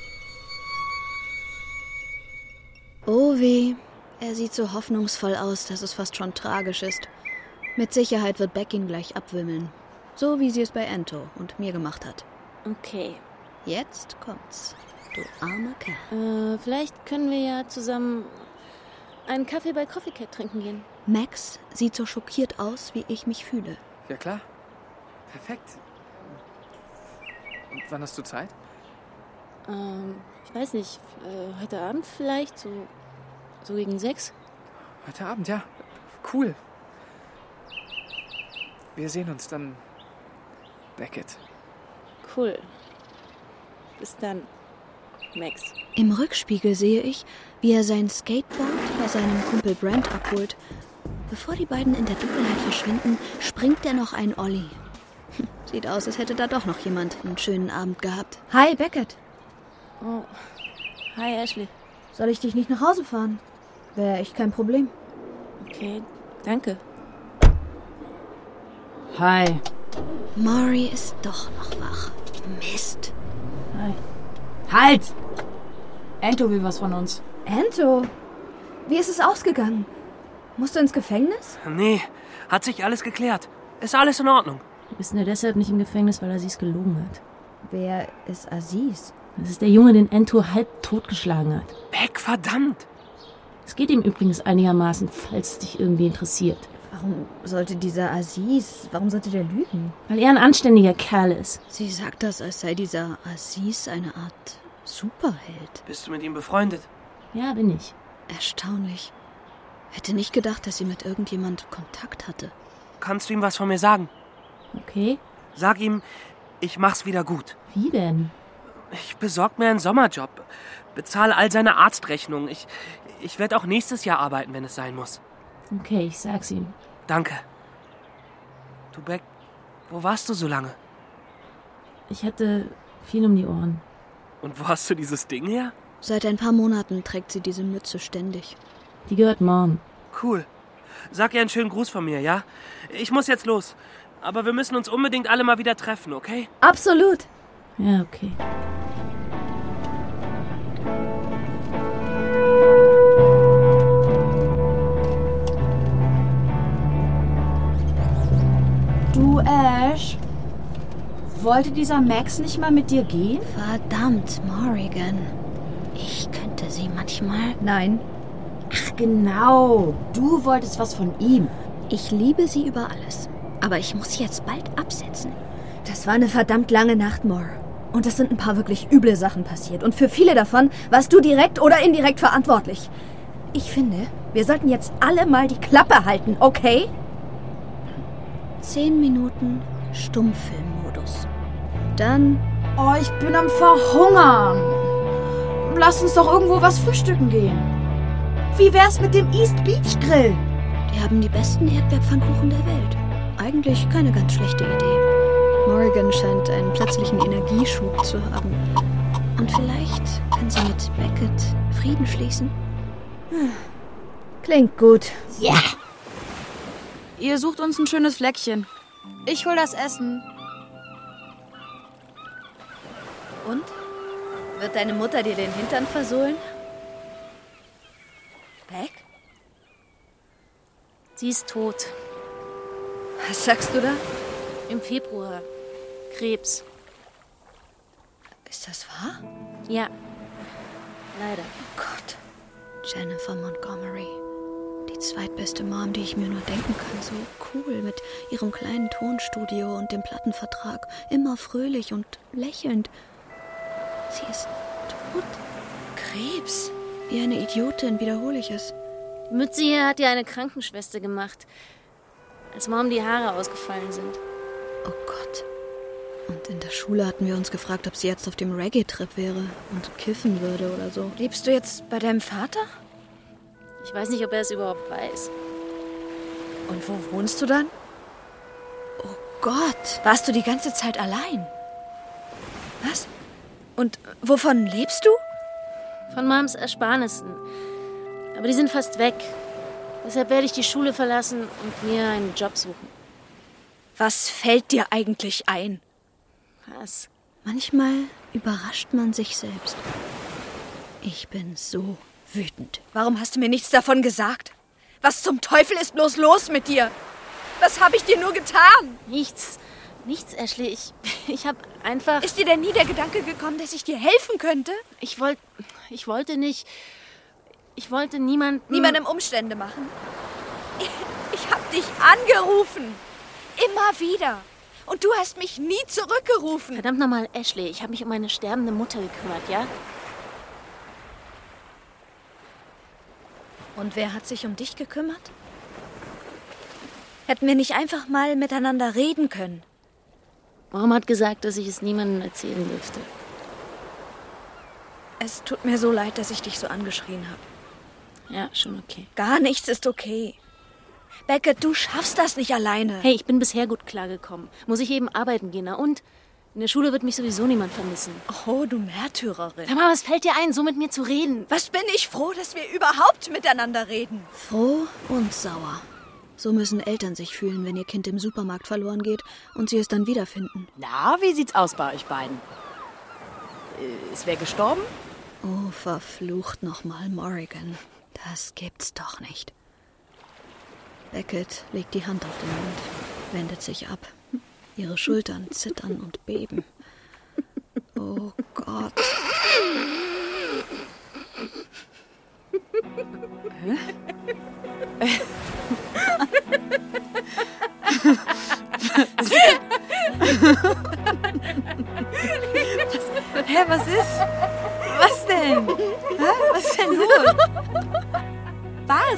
Oh weh, er sieht so hoffnungsvoll aus, dass es fast schon tragisch ist. Mit Sicherheit wird Beck ihn gleich abwimmeln. So wie sie es bei Anto und mir gemacht hat. Okay. Jetzt kommt's, du armer Kerl. Äh, vielleicht können wir ja zusammen einen Kaffee bei Coffee Cat trinken gehen. Max sieht so schockiert aus, wie ich mich fühle. Ja klar. Perfekt. Und wann hast du Zeit? Ähm, ich weiß nicht, äh, heute Abend vielleicht, so, so gegen sechs? Heute Abend, ja. Cool. Wir sehen uns dann, Beckett. Cool. Bis dann, Max. Im Rückspiegel sehe ich, wie er sein Skateboard bei seinem Kumpel Brent abholt. Bevor die beiden in der Dunkelheit verschwinden, springt er noch ein Olli. Sieht aus, als hätte da doch noch jemand einen schönen Abend gehabt. Hi, Beckett. Oh, hi, Ashley. Soll ich dich nicht nach Hause fahren? Wäre echt kein Problem. Okay, danke. Hi. Maury ist doch noch wach. Mist. Hi. Halt! Anto will was von uns. Anto? Wie ist es ausgegangen? Musst du ins Gefängnis? Nee, hat sich alles geklärt. Ist alles in Ordnung. Du bist nur deshalb nicht im Gefängnis, weil Aziz gelogen hat. Wer ist Aziz? Das ist der Junge, den Anto halb totgeschlagen hat. Beck, verdammt! Es geht ihm übrigens einigermaßen, falls es dich irgendwie interessiert. Warum sollte dieser Aziz, warum sollte der lügen? Weil er ein anständiger Kerl ist. Sie sagt das, als sei dieser Aziz eine Art Superheld. Bist du mit ihm befreundet? Ja, bin ich. Erstaunlich. Hätte nicht gedacht, dass sie mit irgendjemand Kontakt hatte. Kannst du ihm was von mir sagen? Okay. Sag ihm, ich mach's wieder gut. Wie denn? Ich besorg mir einen Sommerjob. Bezahle all seine Arztrechnungen. Ich, ich werde auch nächstes Jahr arbeiten, wenn es sein muss. Okay, ich sag's ihm. Danke. Du, Beck, wo warst du so lange? Ich hatte viel um die Ohren. Und wo hast du dieses Ding her? Seit ein paar Monaten trägt sie diese Mütze ständig. Die gehört Mom. Cool. Sag ihr einen schönen Gruß von mir, ja? Ich muss jetzt los. Aber wir müssen uns unbedingt alle mal wieder treffen, okay? Absolut. Ja, okay. Du, Ash, wollte dieser Max nicht mal mit dir gehen? Verdammt, Morrigan. Ich könnte sie manchmal... Nein. Ach genau, du wolltest was von ihm. Ich liebe sie über alles. Aber ich muss sie jetzt bald absetzen. Das war eine verdammt lange Nacht, Moore. Und es sind ein paar wirklich üble Sachen passiert. Und für viele davon warst du direkt oder indirekt verantwortlich. Ich finde, wir sollten jetzt alle mal die Klappe halten, okay? Zehn Minuten Stummfilmmodus. Dann... Oh, ich bin am Verhungern. Lass uns doch irgendwo was frühstücken gehen. Wie wär's mit dem East Beach Grill? Die haben die besten Erdbeerpfannkuchen der Welt. Eigentlich keine ganz schlechte Idee. Morrigan scheint einen plötzlichen Energieschub zu haben. Und vielleicht kann sie mit Beckett Frieden schließen. Klingt gut. Ja! Yeah. Ihr sucht uns ein schönes Fleckchen. Ich hol das Essen. Und? Wird deine Mutter dir den Hintern versohlen? Beck? Sie ist tot. Was sagst du da? Im Februar. Krebs. Ist das wahr? Ja. Leider. Oh Gott. Jennifer Montgomery. Die zweitbeste Mom, die ich mir nur denken kann. So cool mit ihrem kleinen Tonstudio und dem Plattenvertrag. Immer fröhlich und lächelnd. Sie ist tot. Krebs. Wie eine Idiotin wiederhole ich es. Die Mütze hier hat ja eine Krankenschwester gemacht, als Mom die Haare ausgefallen sind. Oh Gott. Und in der Schule hatten wir uns gefragt, ob sie jetzt auf dem Reggae-Trip wäre und kiffen würde oder so. Lebst du jetzt bei deinem Vater? Ich weiß nicht, ob er es überhaupt weiß. Und wo wohnst du dann? Oh Gott. Warst du die ganze Zeit allein? Was? Und wovon lebst du? Von Moms Ersparnissen. Aber die sind fast weg. Deshalb werde ich die Schule verlassen und mir einen Job suchen. Was fällt dir eigentlich ein? Was? Manchmal überrascht man sich selbst. Ich bin so wütend. Warum hast du mir nichts davon gesagt? Was zum Teufel ist bloß los mit dir? Was habe ich dir nur getan? Nichts. Nichts, Ashley. Ich, ich habe einfach... Ist dir denn nie der Gedanke gekommen, dass ich dir helfen könnte? Ich wollte... Ich wollte nicht... Ich wollte niemanden... Niemandem Umstände machen? Ich, ich habe dich angerufen. Immer wieder. Und du hast mich nie zurückgerufen. Verdammt nochmal, Ashley. Ich habe mich um meine sterbende Mutter gekümmert, ja? Und wer hat sich um dich gekümmert? Hätten wir nicht einfach mal miteinander reden können? Mom hat gesagt, dass ich es niemandem erzählen dürfte. Es tut mir so leid, dass ich dich so angeschrien habe. Ja, schon okay. Gar nichts ist okay. Beckett, du schaffst das nicht alleine. Hey, ich bin bisher gut klargekommen. Muss ich eben arbeiten gehen, na und? In der Schule wird mich sowieso niemand vermissen. Oh, du Märtyrerin. Sag mal, was fällt dir ein, so mit mir zu reden? Was bin ich froh, dass wir überhaupt miteinander reden. Froh und sauer. So müssen Eltern sich fühlen, wenn ihr Kind im Supermarkt verloren geht und sie es dann wiederfinden. Na, wie sieht's aus bei euch beiden? Ist wer gestorben? Oh, verflucht nochmal, Morrigan. Das gibt's doch nicht. Beckett legt die Hand auf den Mund, wendet sich ab. Ihre Schultern zittern und beben. Oh Gott. Hä? was, hä, was ist? Was denn? Hä? Was ist denn los? Was?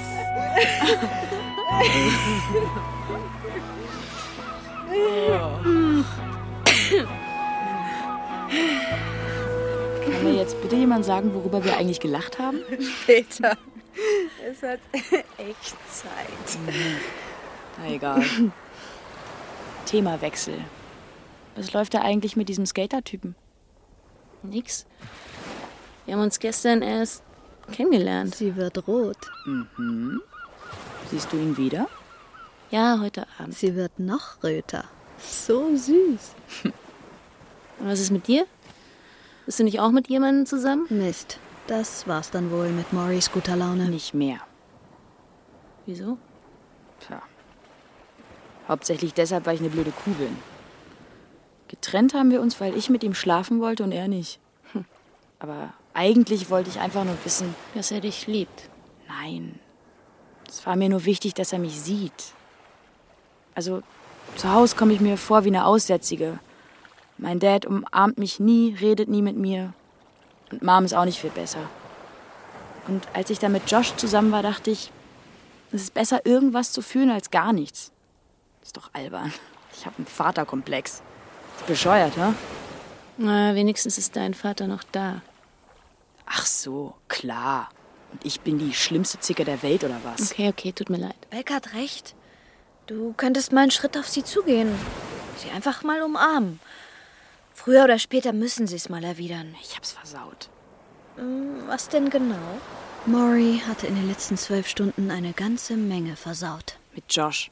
Kann mir jetzt bitte jemand sagen, worüber wir eigentlich gelacht haben? Peter, es hat echt Zeit. Na egal. Themawechsel. Was läuft da eigentlich mit diesem Skater-Typen? Nix. Wir haben uns gestern erst kennengelernt. Sie wird rot. Mhm. Siehst du ihn wieder? Ja, heute Abend. Sie wird noch röter. So süß. Und was ist mit dir? Bist du nicht auch mit jemandem zusammen? Mist. Das war's dann wohl mit Morris guter Laune. Nicht mehr. Wieso? Tja. Hauptsächlich deshalb, weil ich eine blöde Kuh bin. Getrennt haben wir uns, weil ich mit ihm schlafen wollte und er nicht. Hm. Aber eigentlich wollte ich einfach nur wissen, dass er dich liebt. Nein. Es war mir nur wichtig, dass er mich sieht. Also, zu Hause komme ich mir vor wie eine Aussätzige. Mein Dad umarmt mich nie, redet nie mit mir. Und Mom ist auch nicht viel besser. Und als ich dann mit Josh zusammen war, dachte ich, es ist besser, irgendwas zu fühlen, als gar nichts. Das ist doch albern. Ich habe einen Vaterkomplex. Ist bescheuert, ne? Na, wenigstens ist dein Vater noch da. Ach so, klar. Und ich bin die schlimmste Zicke der Welt, oder was? Okay, okay, tut mir leid. Beck hat recht. Du könntest mal einen Schritt auf sie zugehen. Sie einfach mal umarmen. Früher oder später müssen sie es mal erwidern. Ich hab's versaut. Was denn genau? Maury hatte in den letzten zwölf Stunden eine ganze Menge versaut. Mit Josh.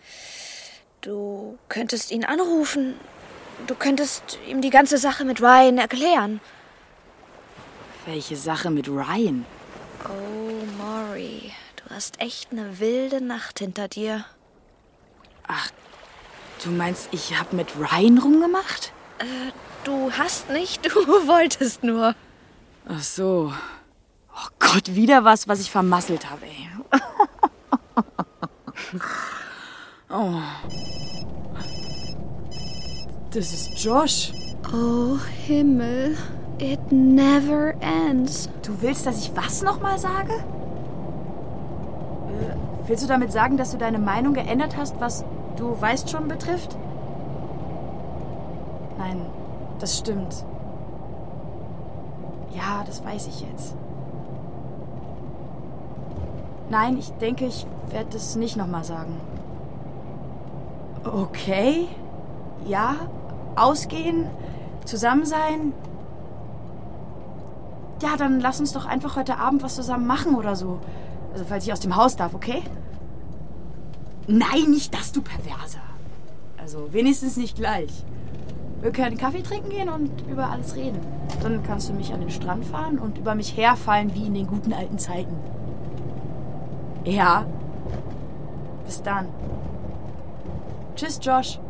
Du könntest ihn anrufen. Du könntest ihm die ganze Sache mit Ryan erklären. Welche Sache mit Ryan? Oh, Maury, du hast echt eine wilde Nacht hinter dir. Ach, du meinst, ich hab mit Ryan rumgemacht? Äh, du hast nicht, du wolltest nur. Ach so. Oh Gott, wieder was, was ich vermasselt habe, ey. Oh. Das ist Josh. Oh, Himmel. It never ends. Du willst, dass ich was nochmal sage? Äh, willst du damit sagen, dass du deine Meinung geändert hast, was du weißt schon betrifft? Nein, das stimmt. Ja, das weiß ich jetzt. Nein, ich denke, ich werde das nicht nochmal sagen. Okay. Ja, ausgehen, zusammen sein. Ja, dann lass uns doch einfach heute Abend was zusammen machen oder so. Also, falls ich aus dem Haus darf, okay? Nein, nicht das, du Perverser. Also, wenigstens nicht gleich. Wir können Kaffee trinken gehen und über alles reden. Dann kannst du mich an den Strand fahren und über mich herfallen wie in den guten alten Zeiten. Ja. Bis dann. Tschüss, Josh.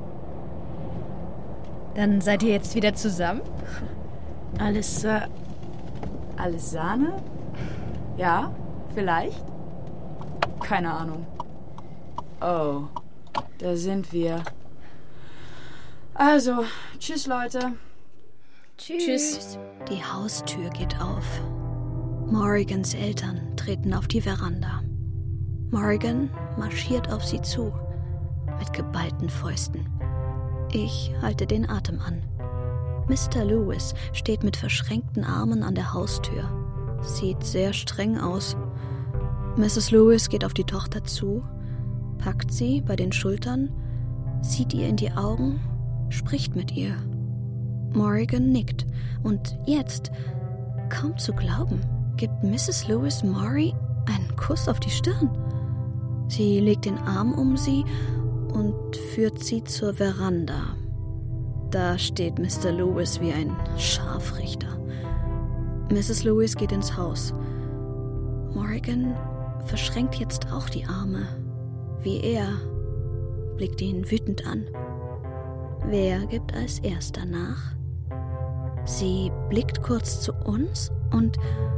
Dann seid ihr jetzt wieder zusammen? Alles, äh, alles Sahne? Ja, vielleicht. Keine Ahnung. Oh, da sind wir. Also, tschüss, Leute. Tschüss. Tschüss. Die Haustür geht auf. Morrigans Eltern treten auf die Veranda. Morrigan marschiert auf sie zu, mit geballten Fäusten. Ich halte den Atem an. Mister Lewis steht mit verschränkten Armen an der Haustür. Sieht sehr streng aus. Misses Lewis geht auf die Tochter zu, packt sie bei den Schultern, sieht ihr in die Augen, spricht mit ihr. Morrigan nickt und jetzt, kaum zu glauben, gibt Misses Lewis Maury einen Kuss auf die Stirn. Sie legt den Arm um sie und führt sie zur Veranda. Da steht Mister Lewis wie ein Scharfrichter. Misses Lewis geht ins Haus. Morrigan verschränkt jetzt auch die Arme. Wie er, blickt ihn wütend an. Wer gibt als erster nach? Sie blickt kurz zu uns und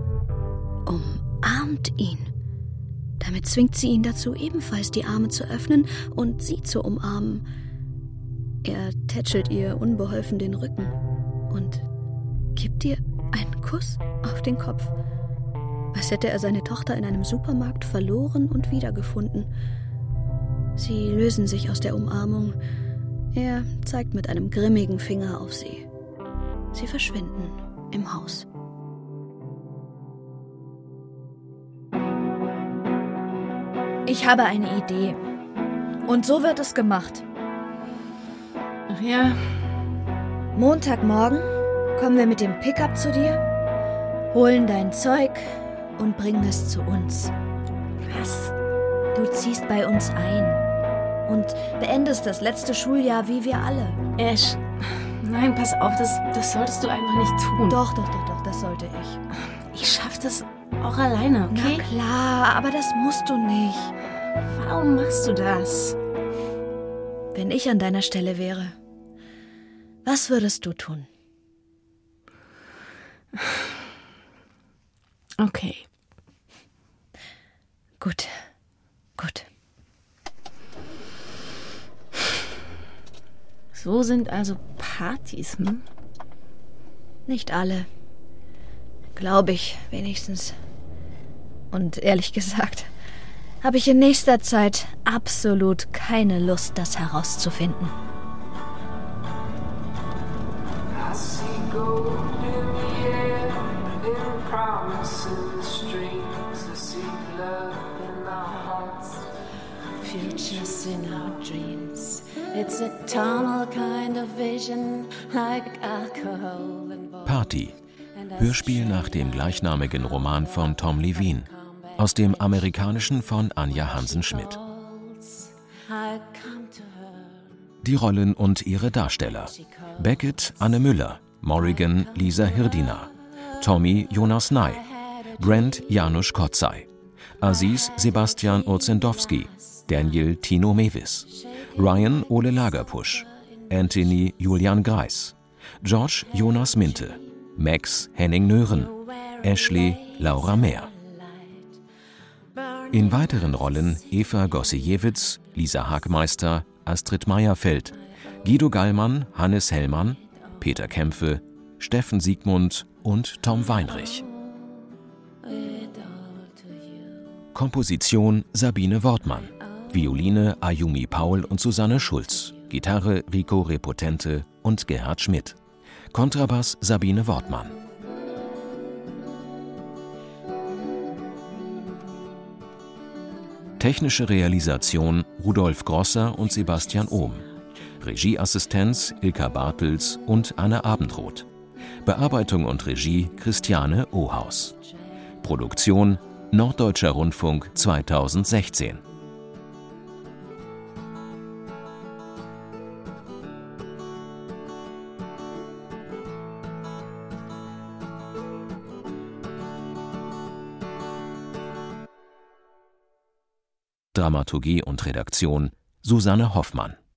umarmt ihn. Damit zwingt sie ihn dazu, ebenfalls die Arme zu öffnen und sie zu umarmen. Er tätschelt ihr unbeholfen den Rücken und gibt ihr einen Kuss auf den Kopf. Als hätte er seine Tochter in einem Supermarkt verloren und wiedergefunden. Sie lösen sich aus der Umarmung. Er zeigt mit einem grimmigen Finger auf sie. Sie verschwinden im Haus. Ich habe eine Idee. Und so wird es gemacht. Ach ja. Montagmorgen kommen wir mit dem Pickup zu dir, holen dein Zeug und bringen es zu uns. Was? Du ziehst bei uns ein und beendest das letzte Schuljahr wie wir alle. Ash, nein, pass auf, das, das solltest du einfach nicht tun. Doch, doch, doch, doch, das sollte ich. Ich schaff das auch alleine, okay? Na klar, aber das musst du nicht. Warum machst du das? Wenn ich an deiner Stelle wäre, was würdest du tun? Okay. Gut, gut. So sind also Partys, hm? Nicht alle. Glaube ich, wenigstens. Und ehrlich gesagt, habe ich in nächster Zeit absolut keine Lust, das herauszufinden. Futures in our dreams. It's a tunnel kind of vision, like alcohol and Party. Hörspiel nach dem gleichnamigen Roman von Tom Levine. Aus dem amerikanischen von Anja Hansen-Schmidt. Die Rollen und ihre Darsteller: Beckett Anne Müller, Morrigan Lisa Hirdina, Tommy Jonas Ney, Brent Janusz Kotzai, Aziz Sebastian Orzendowski, Daniel Tino Mewis, Ryan Ole Lagerpusch, Anthony Julian Greis, George Jonas Minte, Max Henning Nören, Ashley Laura Mehr. In weiteren Rollen Eva Gossejewitz, Lisa Hagmeister, Astrid Meierfeld, Guido Gallmann, Hannes Hellmann, Peter Kämpfe, Steffen Siegmund und Tom Weinrich. Komposition Sabine Wortmann, Violine Ayumi Paul und Susanne Schulz, Gitarre Rico Repotente und Gerhard Schmidt, Kontrabass Sabine Wortmann. Technische Realisation Rudolf Grosser und Sebastian Ohm. Regieassistenz Ilka Bartels und Anne Abendroth. Bearbeitung und Regie Christiane Ohaus. Produktion Norddeutscher Rundfunk zweitausendsechzehn. Dramaturgie und Redaktion Susanne Hoffmann.